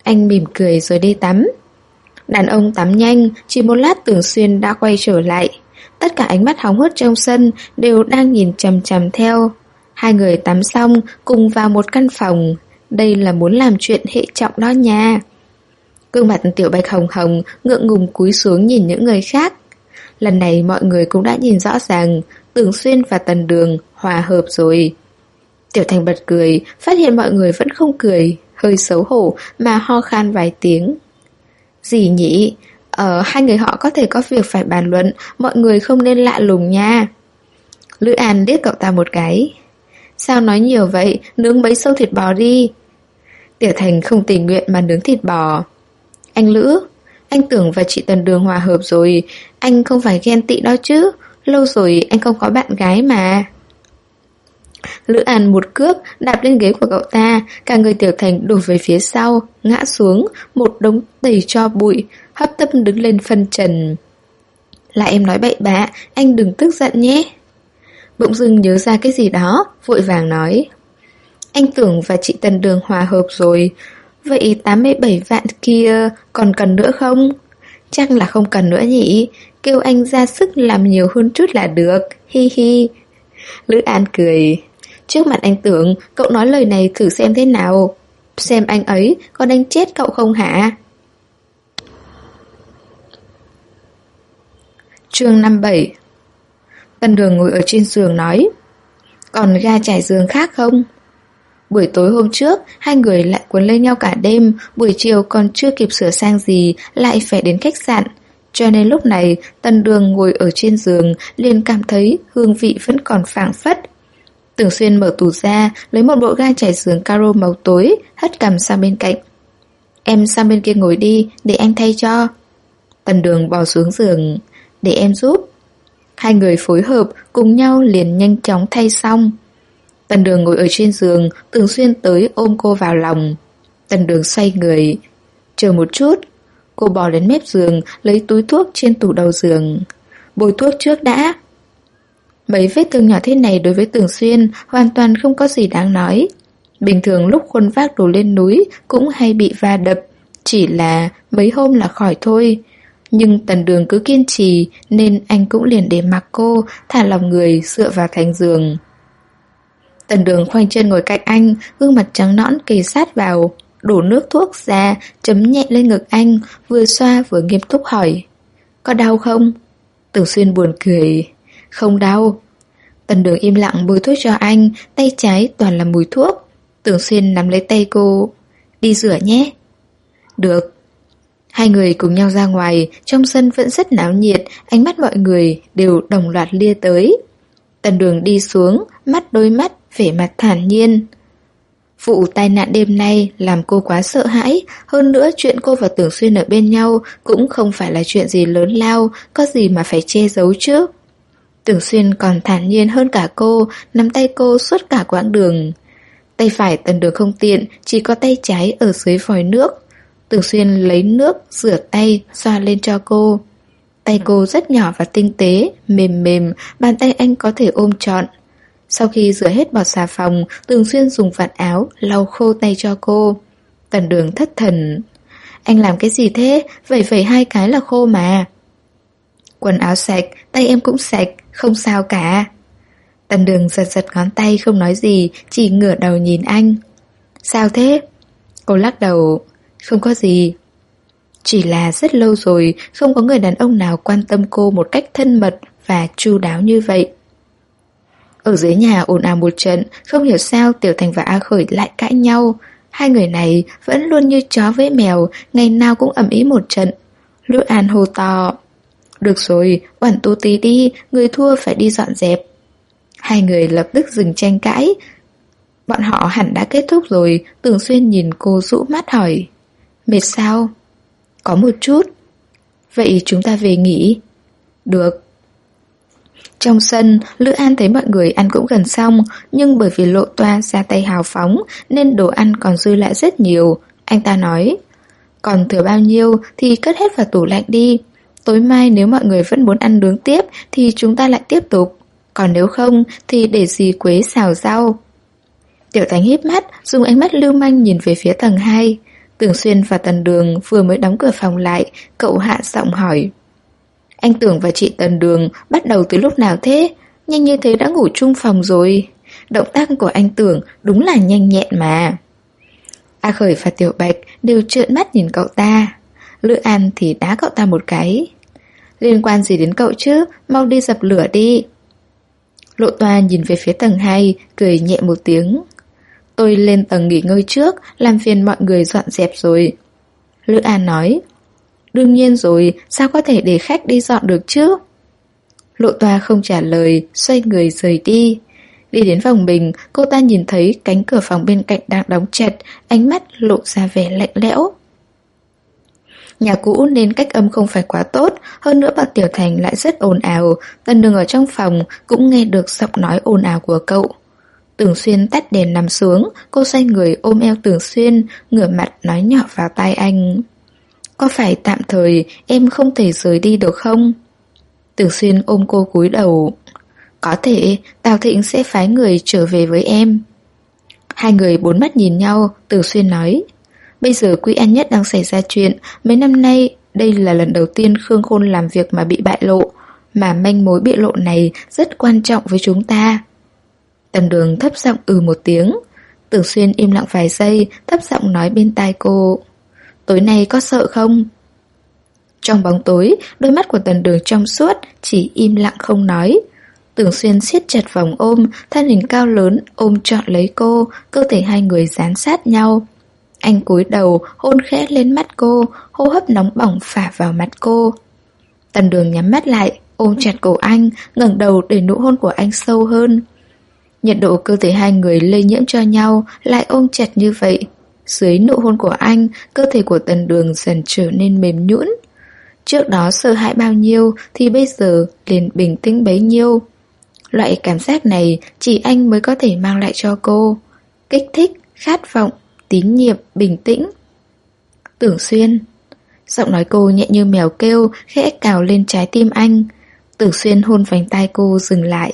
Anh mỉm cười rồi đi tắm. Đàn ông tắm nhanh, chỉ một lát Tưởng Xuyên đã quay trở lại. Tất cả ánh mắt hóng hớt trong sân đều đang nhìn chằm chằm theo. Hai người tắm xong cùng vào một căn phòng. Đây là muốn làm chuyện hệ trọng đó nha. Gương mặt Tiểu Bạch hồng hồng, ngượng ngùng cúi xuống nhìn những người khác. Lần này mọi người cũng đã nhìn rõ ràng, Tưởng Xuyên và Tần Đường hòa hợp rồi. Tiểu Thành bật cười, phát hiện mọi người vẫn không cười, hơi xấu hổ mà ho khan vài tiếng. Gì nhỉ? Hai người họ có thể có việc phải bàn luận, mọi người không nên lạ lùng nha. Lữ An liếc cậu ta một cái. Sao nói nhiều vậy, nướng mấy xâu thịt bò đi. Tiểu Thành không tình nguyện mà nướng thịt bò. Anh Lữ, anh Tưởng và chị Tần Đường hòa hợp rồi, anh không phải ghen tị đó chứ, lâu rồi anh không có bạn gái mà. Lữ An một cước đạp lên ghế của cậu ta, cả người Tiểu Thành đổ về phía sau, ngã xuống, một đống đầy tro bụi, hấp tấp đứng lên phân trần. Là em nói bậy bạ, anh đừng tức giận nhé. Bỗng dưng nhớ ra cái gì đó, vội vàng nói. Anh Tưởng và chị Tần Đường hòa hợp rồi, vậy 87 vạn kia còn cần nữa không? Chắc là không cần nữa nhỉ, kêu anh ra sức làm nhiều hơn chút là được, hi hi. Lữ An cười. Trước mặt anh Tưởng, cậu nói lời này thử xem thế nào. Xem anh ấy có đánh chết cậu không hả? Chương 57. Tần Đường ngồi ở trên giường nói. Còn ga trải giường khác không? Buổi tối hôm trước, hai người lại quấn lên nhau cả đêm, buổi chiều còn chưa kịp sửa sang gì, lại phải đến khách sạn. Cho nên lúc này, Tần Đường ngồi ở trên giường, liền cảm thấy hương vị vẫn còn phảng phất. Tưởng Xuyên mở tủ ra, lấy một bộ ga trải giường caro màu tối, hất cằm sang bên cạnh. Em sang bên kia ngồi đi, để anh thay cho. Tần Đường bò xuống giường, để em giúp. Hai người phối hợp, cùng nhau liền nhanh chóng thay xong. Tần Đường ngồi ở trên giường, Tưởng Xuyên tới ôm cô vào lòng. Tần Đường xoay người. Chờ một chút. Cô bò đến mép giường, lấy túi thuốc trên tủ đầu giường. Bôi thuốc trước đã. Mấy vết thương nhỏ thế này đối với Tưởng Xuyên hoàn toàn không có gì đáng nói. Bình thường lúc khuân vác đồ lên núi cũng hay bị va đập, chỉ là mấy hôm là khỏi thôi. Nhưng Tần Đường cứ kiên trì nên anh cũng liền để mặc cô, thả lòng người dựa vào thành giường. Tần Đường khoanh chân ngồi cạnh anh, gương mặt trắng nõn kề sát vào, đổ nước thuốc ra, chấm nhẹ lên ngực anh, vừa xoa vừa nghiêm túc hỏi. Có đau không? Tưởng Xuyên buồn cười. Không đau. Tần Đường im lặng bôi thuốc cho anh, tay trái toàn là mùi thuốc. Tưởng Xuyên nắm lấy tay cô. Đi rửa nhé. Được. Hai người cùng nhau ra ngoài, trong sân vẫn rất náo nhiệt, ánh mắt mọi người đều đồng loạt lia tới. Tần Đường đi xuống, mắt đôi mắt, vẻ mặt thản nhiên. Vụ tai nạn đêm nay làm cô quá sợ hãi, hơn nữa chuyện cô và Tưởng Xuyên ở bên nhau cũng không phải là chuyện gì lớn lao, có gì mà phải che giấu chứ. Tưởng Xuyên còn thản nhiên hơn cả cô, nắm tay cô suốt cả quãng đường. Tay phải Tần Đường không tiện, chỉ có tay trái ở dưới vòi nước. Tưởng Xuyên lấy nước, rửa tay, xoa lên cho cô. Tay cô rất nhỏ và tinh tế, mềm mềm, bàn tay anh có thể ôm trọn. Sau khi rửa hết bọt xà phòng, Tưởng Xuyên dùng vạt áo lau khô tay cho cô. Tần Đường thất thần. Anh làm cái gì thế? Vẩy vẩy hai cái là khô mà. Quần áo sạch, tay em cũng sạch, không sao cả. Tần Đường giật giật ngón tay không nói gì, chỉ ngửa đầu nhìn anh. Sao thế? Cô lắc đầu. Không có gì. Chỉ là rất lâu rồi không có người đàn ông nào quan tâm cô một cách thân mật và chu đáo như vậy. Ở dưới nhà ồn ào một trận, không hiểu sao Tiểu Thành và A Khởi lại cãi nhau. Hai người này vẫn luôn như chó với mèo, ngày nào cũng ầm ĩ một trận. Lữ An hô to. Được rồi, oản tu tí đi, người thua phải đi dọn dẹp. Hai người lập tức dừng tranh cãi. Bọn họ hẳn đã kết thúc rồi. Tưởng Xuyên nhìn cô rũ mắt hỏi. Mệt sao? Có một chút. Vậy chúng ta về nghỉ. Được. Trong sân, Lữ An thấy mọi người ăn cũng gần xong, nhưng bởi vì Lộ Toa ra tay hào phóng nên đồ ăn còn dư lại rất nhiều. Anh ta nói, còn thừa bao nhiêu thì cất hết vào tủ lạnh đi. Tối mai nếu mọi người vẫn muốn ăn nướng tiếp thì chúng ta lại tiếp tục. Còn nếu không thì để dì Quế xào rau. Tiểu Thành híp mắt, dùng ánh mắt lưu manh nhìn về phía tầng 2. Tưởng Xuyên và Tần Đường vừa mới đóng cửa phòng lại, cậu hạ giọng hỏi. Anh Tưởng và chị Tần Đường bắt đầu từ lúc nào thế? Nhanh như thế đã ngủ chung phòng rồi. Động tác của anh Tưởng đúng là nhanh nhẹn mà. A Khởi và Tiểu Bạch đều trợn mắt nhìn cậu ta. Lữ An thì đá cậu ta một cái. Liên quan gì đến cậu chứ, mau đi dập lửa đi. Lộ Toa nhìn về phía tầng 2, cười nhẹ một tiếng. Tôi lên tầng nghỉ ngơi trước, làm phiền mọi người dọn dẹp rồi. Lữ An nói. Đương nhiên rồi, sao có thể để khách đi dọn được chứ? Lộ Toa không trả lời, xoay người rời đi. Đi đến phòng mình, cô ta nhìn thấy cánh cửa phòng bên cạnh đang đóng chặt, ánh mắt lộ ra vẻ lạnh lẽo. Nhà cũ nên cách âm không phải quá tốt, hơn nữa bọn Tiểu Thành lại rất ồn ào. Tần Đường ở trong phòng cũng nghe được giọng nói ồn ào của cậu. Tưởng Xuyên tắt đèn nằm xuống, cô xoay người ôm eo Tưởng Xuyên, ngửa mặt nói nhỏ vào tai anh. Có phải tạm thời em không thể rời đi được không? Tưởng Xuyên ôm cô cúi đầu. Có thể, Tào Thịnh sẽ phái người trở về với em. Hai người bốn mắt nhìn nhau, Tưởng Xuyên nói. Bây giờ Quý An Nhất đang xảy ra chuyện, mấy năm nay đây là lần đầu tiên Khương Khôn làm việc mà bị bại lộ, mà manh mối bị lộ này rất quan trọng với chúng ta. Tần Đường thấp giọng một tiếng. Tưởng Xuyên im lặng vài giây, thấp giọng nói bên tai cô. Tối nay có sợ không? Trong bóng tối, đôi mắt của Tần Đường trong suốt, chỉ im lặng không nói. Tưởng Xuyên siết chặt vòng ôm, thân hình cao lớn ôm trọn lấy cô, cơ thể hai người dán sát nhau. Anh cúi đầu, hôn khẽ lên mắt cô, hô hấp nóng bỏng phả vào mặt cô. Tần Đường nhắm mắt lại, ôm chặt cổ anh, ngẩng đầu để nụ hôn của anh sâu hơn. Nhiệt độ cơ thể hai người lây nhiễm cho nhau, lại ôm chặt như vậy. Dưới nụ hôn của anh, cơ thể của Tần Đường dần trở nên mềm nhũn. Trước đó sợ hãi bao nhiêu thì bây giờ liền bình tĩnh bấy nhiêu. Loại cảm giác này chỉ anh mới có thể mang lại cho cô. Kích thích, khát vọng, tín nhiệm, bình tĩnh. Tưởng Xuyên. Giọng nói cô nhẹ như mèo kêu, khẽ cào lên trái tim anh. Tưởng Xuyên hôn vành tai cô dừng lại.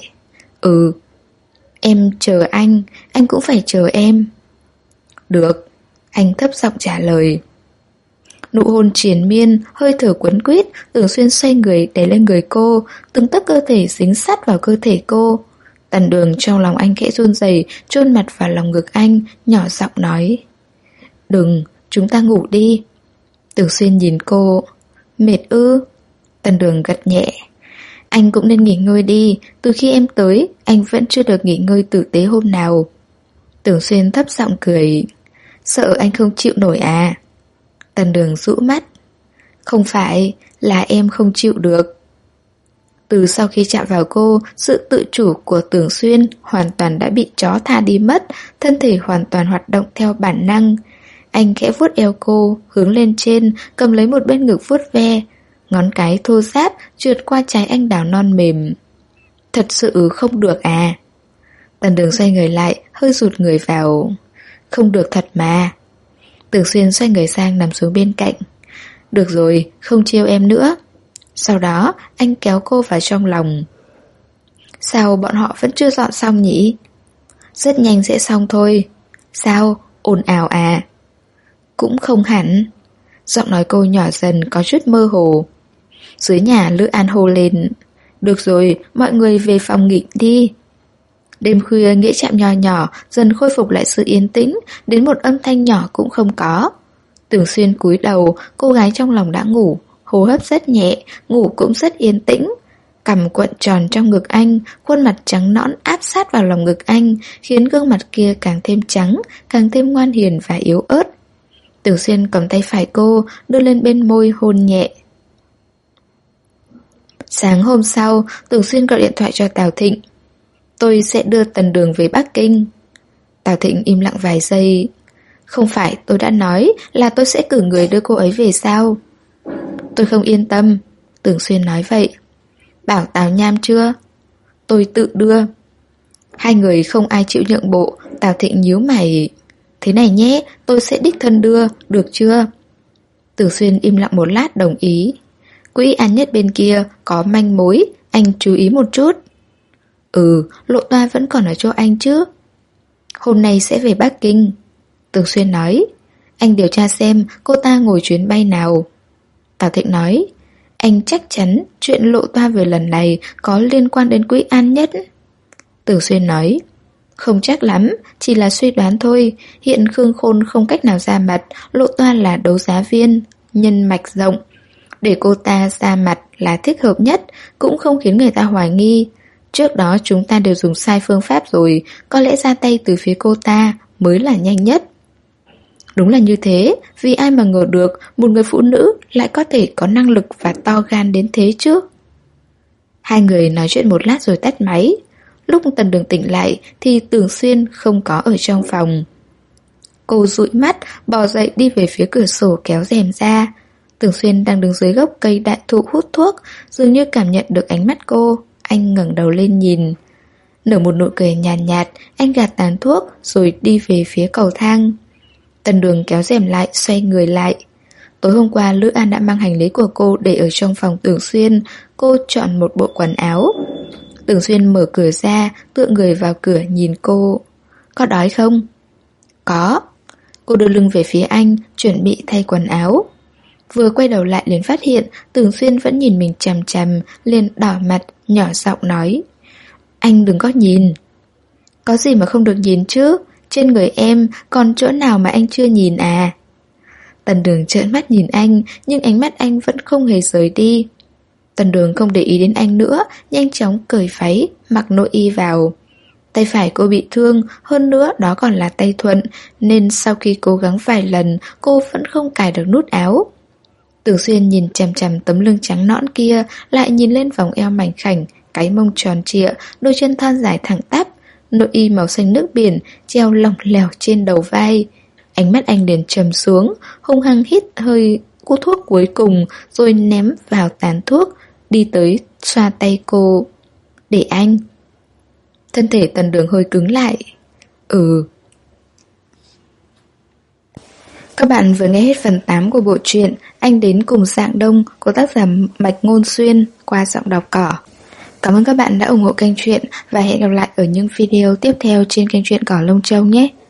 Em chờ anh cũng phải chờ em. Được, anh thấp giọng trả lời. Nụ hôn triền miên, hơi thở quấn quýt, Tưởng Xuyên xoay người đè lên người cô, từng tấc cơ thể dính sát vào cơ thể cô. Tần Đường trong lòng anh khẽ run rẩy, chôn mặt vào lòng ngực anh, nhỏ giọng nói. Đừng, chúng ta ngủ đi. Tưởng Xuyên nhìn cô. Mệt ư? Tần Đường gật nhẹ. Anh cũng nên nghỉ ngơi đi, từ khi em tới, anh vẫn chưa được nghỉ ngơi tử tế hôm nào. Tưởng Xuyên thấp giọng cười. Sợ anh không chịu nổi à? Tần Đường rũ mắt. Không phải, là em không chịu được. Từ sau khi chạm vào cô, sự tự chủ của Tưởng Xuyên hoàn toàn đã bị chó tha đi mất, thân thể hoàn toàn hoạt động theo bản năng. Anh khẽ vuốt eo cô, hướng lên trên, cầm lấy một bên ngực vuốt ve. Ngón cái thô ráp trượt qua trái anh đào non mềm. Thật sự không được à? Tần Đường xoay người lại, hơi rụt người vào. Không được thật mà. Tưởng Xuyên xoay người sang nằm xuống bên cạnh. Được rồi, không trêu em nữa. Sau đó, anh kéo cô vào trong lòng. Sao bọn họ vẫn chưa dọn xong nhỉ? Rất nhanh sẽ xong thôi. Sao? Ồn ào à? Cũng không hẳn. Giọng nói cô nhỏ dần có chút mơ hồ. Dưới nhà Lữ An hô lên. Được rồi, mọi người về phòng nghỉ đi. Đêm khuya nghĩa trạm nho nhỏ dần khôi phục lại sự yên tĩnh, đến một âm thanh nhỏ cũng không có. Tưởng Xuyên cúi đầu, cô gái trong lòng đã ngủ, hô hấp rất nhẹ, ngủ cũng rất yên tĩnh. Cằm cuộn tròn trong ngực anh, khuôn mặt trắng nõn áp sát vào lòng ngực anh, khiến gương mặt kia càng thêm trắng, càng thêm ngoan hiền và yếu ớt. Tưởng Xuyên cầm tay phải cô, đưa lên bên môi hôn nhẹ. Sáng hôm sau, Tưởng Xuyên gọi điện thoại cho Tào Thịnh. Tôi sẽ đưa Tần Đường về Bắc Kinh. Tào Thịnh im lặng vài giây. Không phải tôi đã nói là tôi sẽ cử người đưa cô ấy về sao? Tôi không yên tâm. Tưởng Xuyên nói vậy. Bảo Tào Nham chưa? Tôi tự đưa. Hai người không ai chịu nhượng bộ. Tào Thịnh nhíu mày. Thế này nhé, tôi sẽ đích thân đưa, được chưa? Tưởng Xuyên im lặng một lát đồng ý. Quỹ An Nhất bên kia có manh mối, anh chú ý một chút. Lộ Toa vẫn còn ở chỗ anh chứ? Hôm nay sẽ về Bắc Kinh. Tưởng Xuyên nói. Anh điều tra xem cô ta ngồi chuyến bay nào. Tào Thịnh nói, anh chắc chắn chuyện lộ toa về lần này có liên quan đến Quỹ An Nhất. Tưởng Xuyên nói, không chắc lắm, chỉ là suy đoán thôi. Hiện Khương Khôn không cách nào ra mặt, lộ toa là đấu giá viên, nhân mạch rộng. Để cô ta ra mặt là thích hợp nhất, cũng không khiến người ta hoài nghi. Trước đó chúng ta đều dùng sai phương pháp rồi, có lẽ ra tay từ phía cô ta mới là nhanh nhất. Đúng là như thế, vì ai mà ngờ được một người phụ nữ lại có thể có năng lực và to gan đến thế chứ. Hai người nói chuyện một lát rồi tắt máy. Lúc Tần Đường tỉnh lại thì Tưởng Xuyên không có ở trong phòng. Cô dụi mắt, bò dậy đi về phía cửa sổ kéo rèm ra. Tưởng Xuyên đang đứng dưới gốc cây đại thụ hút thuốc, dường như cảm nhận được ánh mắt cô. Anh ngẩng đầu lên nhìn. Nở một nụ cười nhàn nhạt, anh gạt tàn thuốc rồi đi về phía cầu thang. Tần Đường kéo rèm lại, xoay người lại. Tối hôm qua Lữ An đã mang hành lý của cô để ở trong phòng Tưởng Xuyên. Cô chọn một bộ quần áo. Tưởng Xuyên mở cửa ra, tựa người vào cửa nhìn cô. Có đói không? Có. Cô đưa lưng về phía anh, chuẩn bị thay quần áo. Vừa quay đầu lại liền phát hiện Tưởng Xuyên vẫn nhìn mình chằm chằm, liền đỏ mặt, nhỏ giọng nói, anh đừng có nhìn. Có gì mà không được nhìn chứ? Trên người em còn chỗ nào mà anh chưa nhìn à? Tần Đường trợn mắt nhìn anh, nhưng ánh mắt anh vẫn không hề rời đi. Tần Đường không để ý đến anh nữa, nhanh chóng cởi váy, mặc nội y vào. Tay phải cô bị thương, hơn nữa đó còn là tay thuận, nên sau khi cố gắng vài lần, cô vẫn không cài được nút áo. Tưởng Xuyên nhìn chằm chằm tấm lưng trắng nõn kia, lại nhìn lên vòng eo mảnh khảnh, cái mông tròn trịa, đôi chân thon dài thẳng tắp, nội y màu xanh nước biển treo lỏng lẻo trên đầu vai. Ánh mắt anh liền trầm xuống, hung hăng hít hơi cú thuốc cuối cùng, rồi ném vào tàn thuốc, đi tới xoa tay cô. Để anh. Thân thể Tần Đường hơi cứng lại. Các bạn vừa nghe hết phần 8 của bộ truyện Anh đến cùng Dạng Đông của tác giả Mạch Ngôn Xuyên qua giọng đọc Cỏ. Cảm ơn các bạn đã ủng hộ kênh truyện và hẹn gặp lại ở những video tiếp theo trên kênh truyện Cỏ Lông Châu nhé.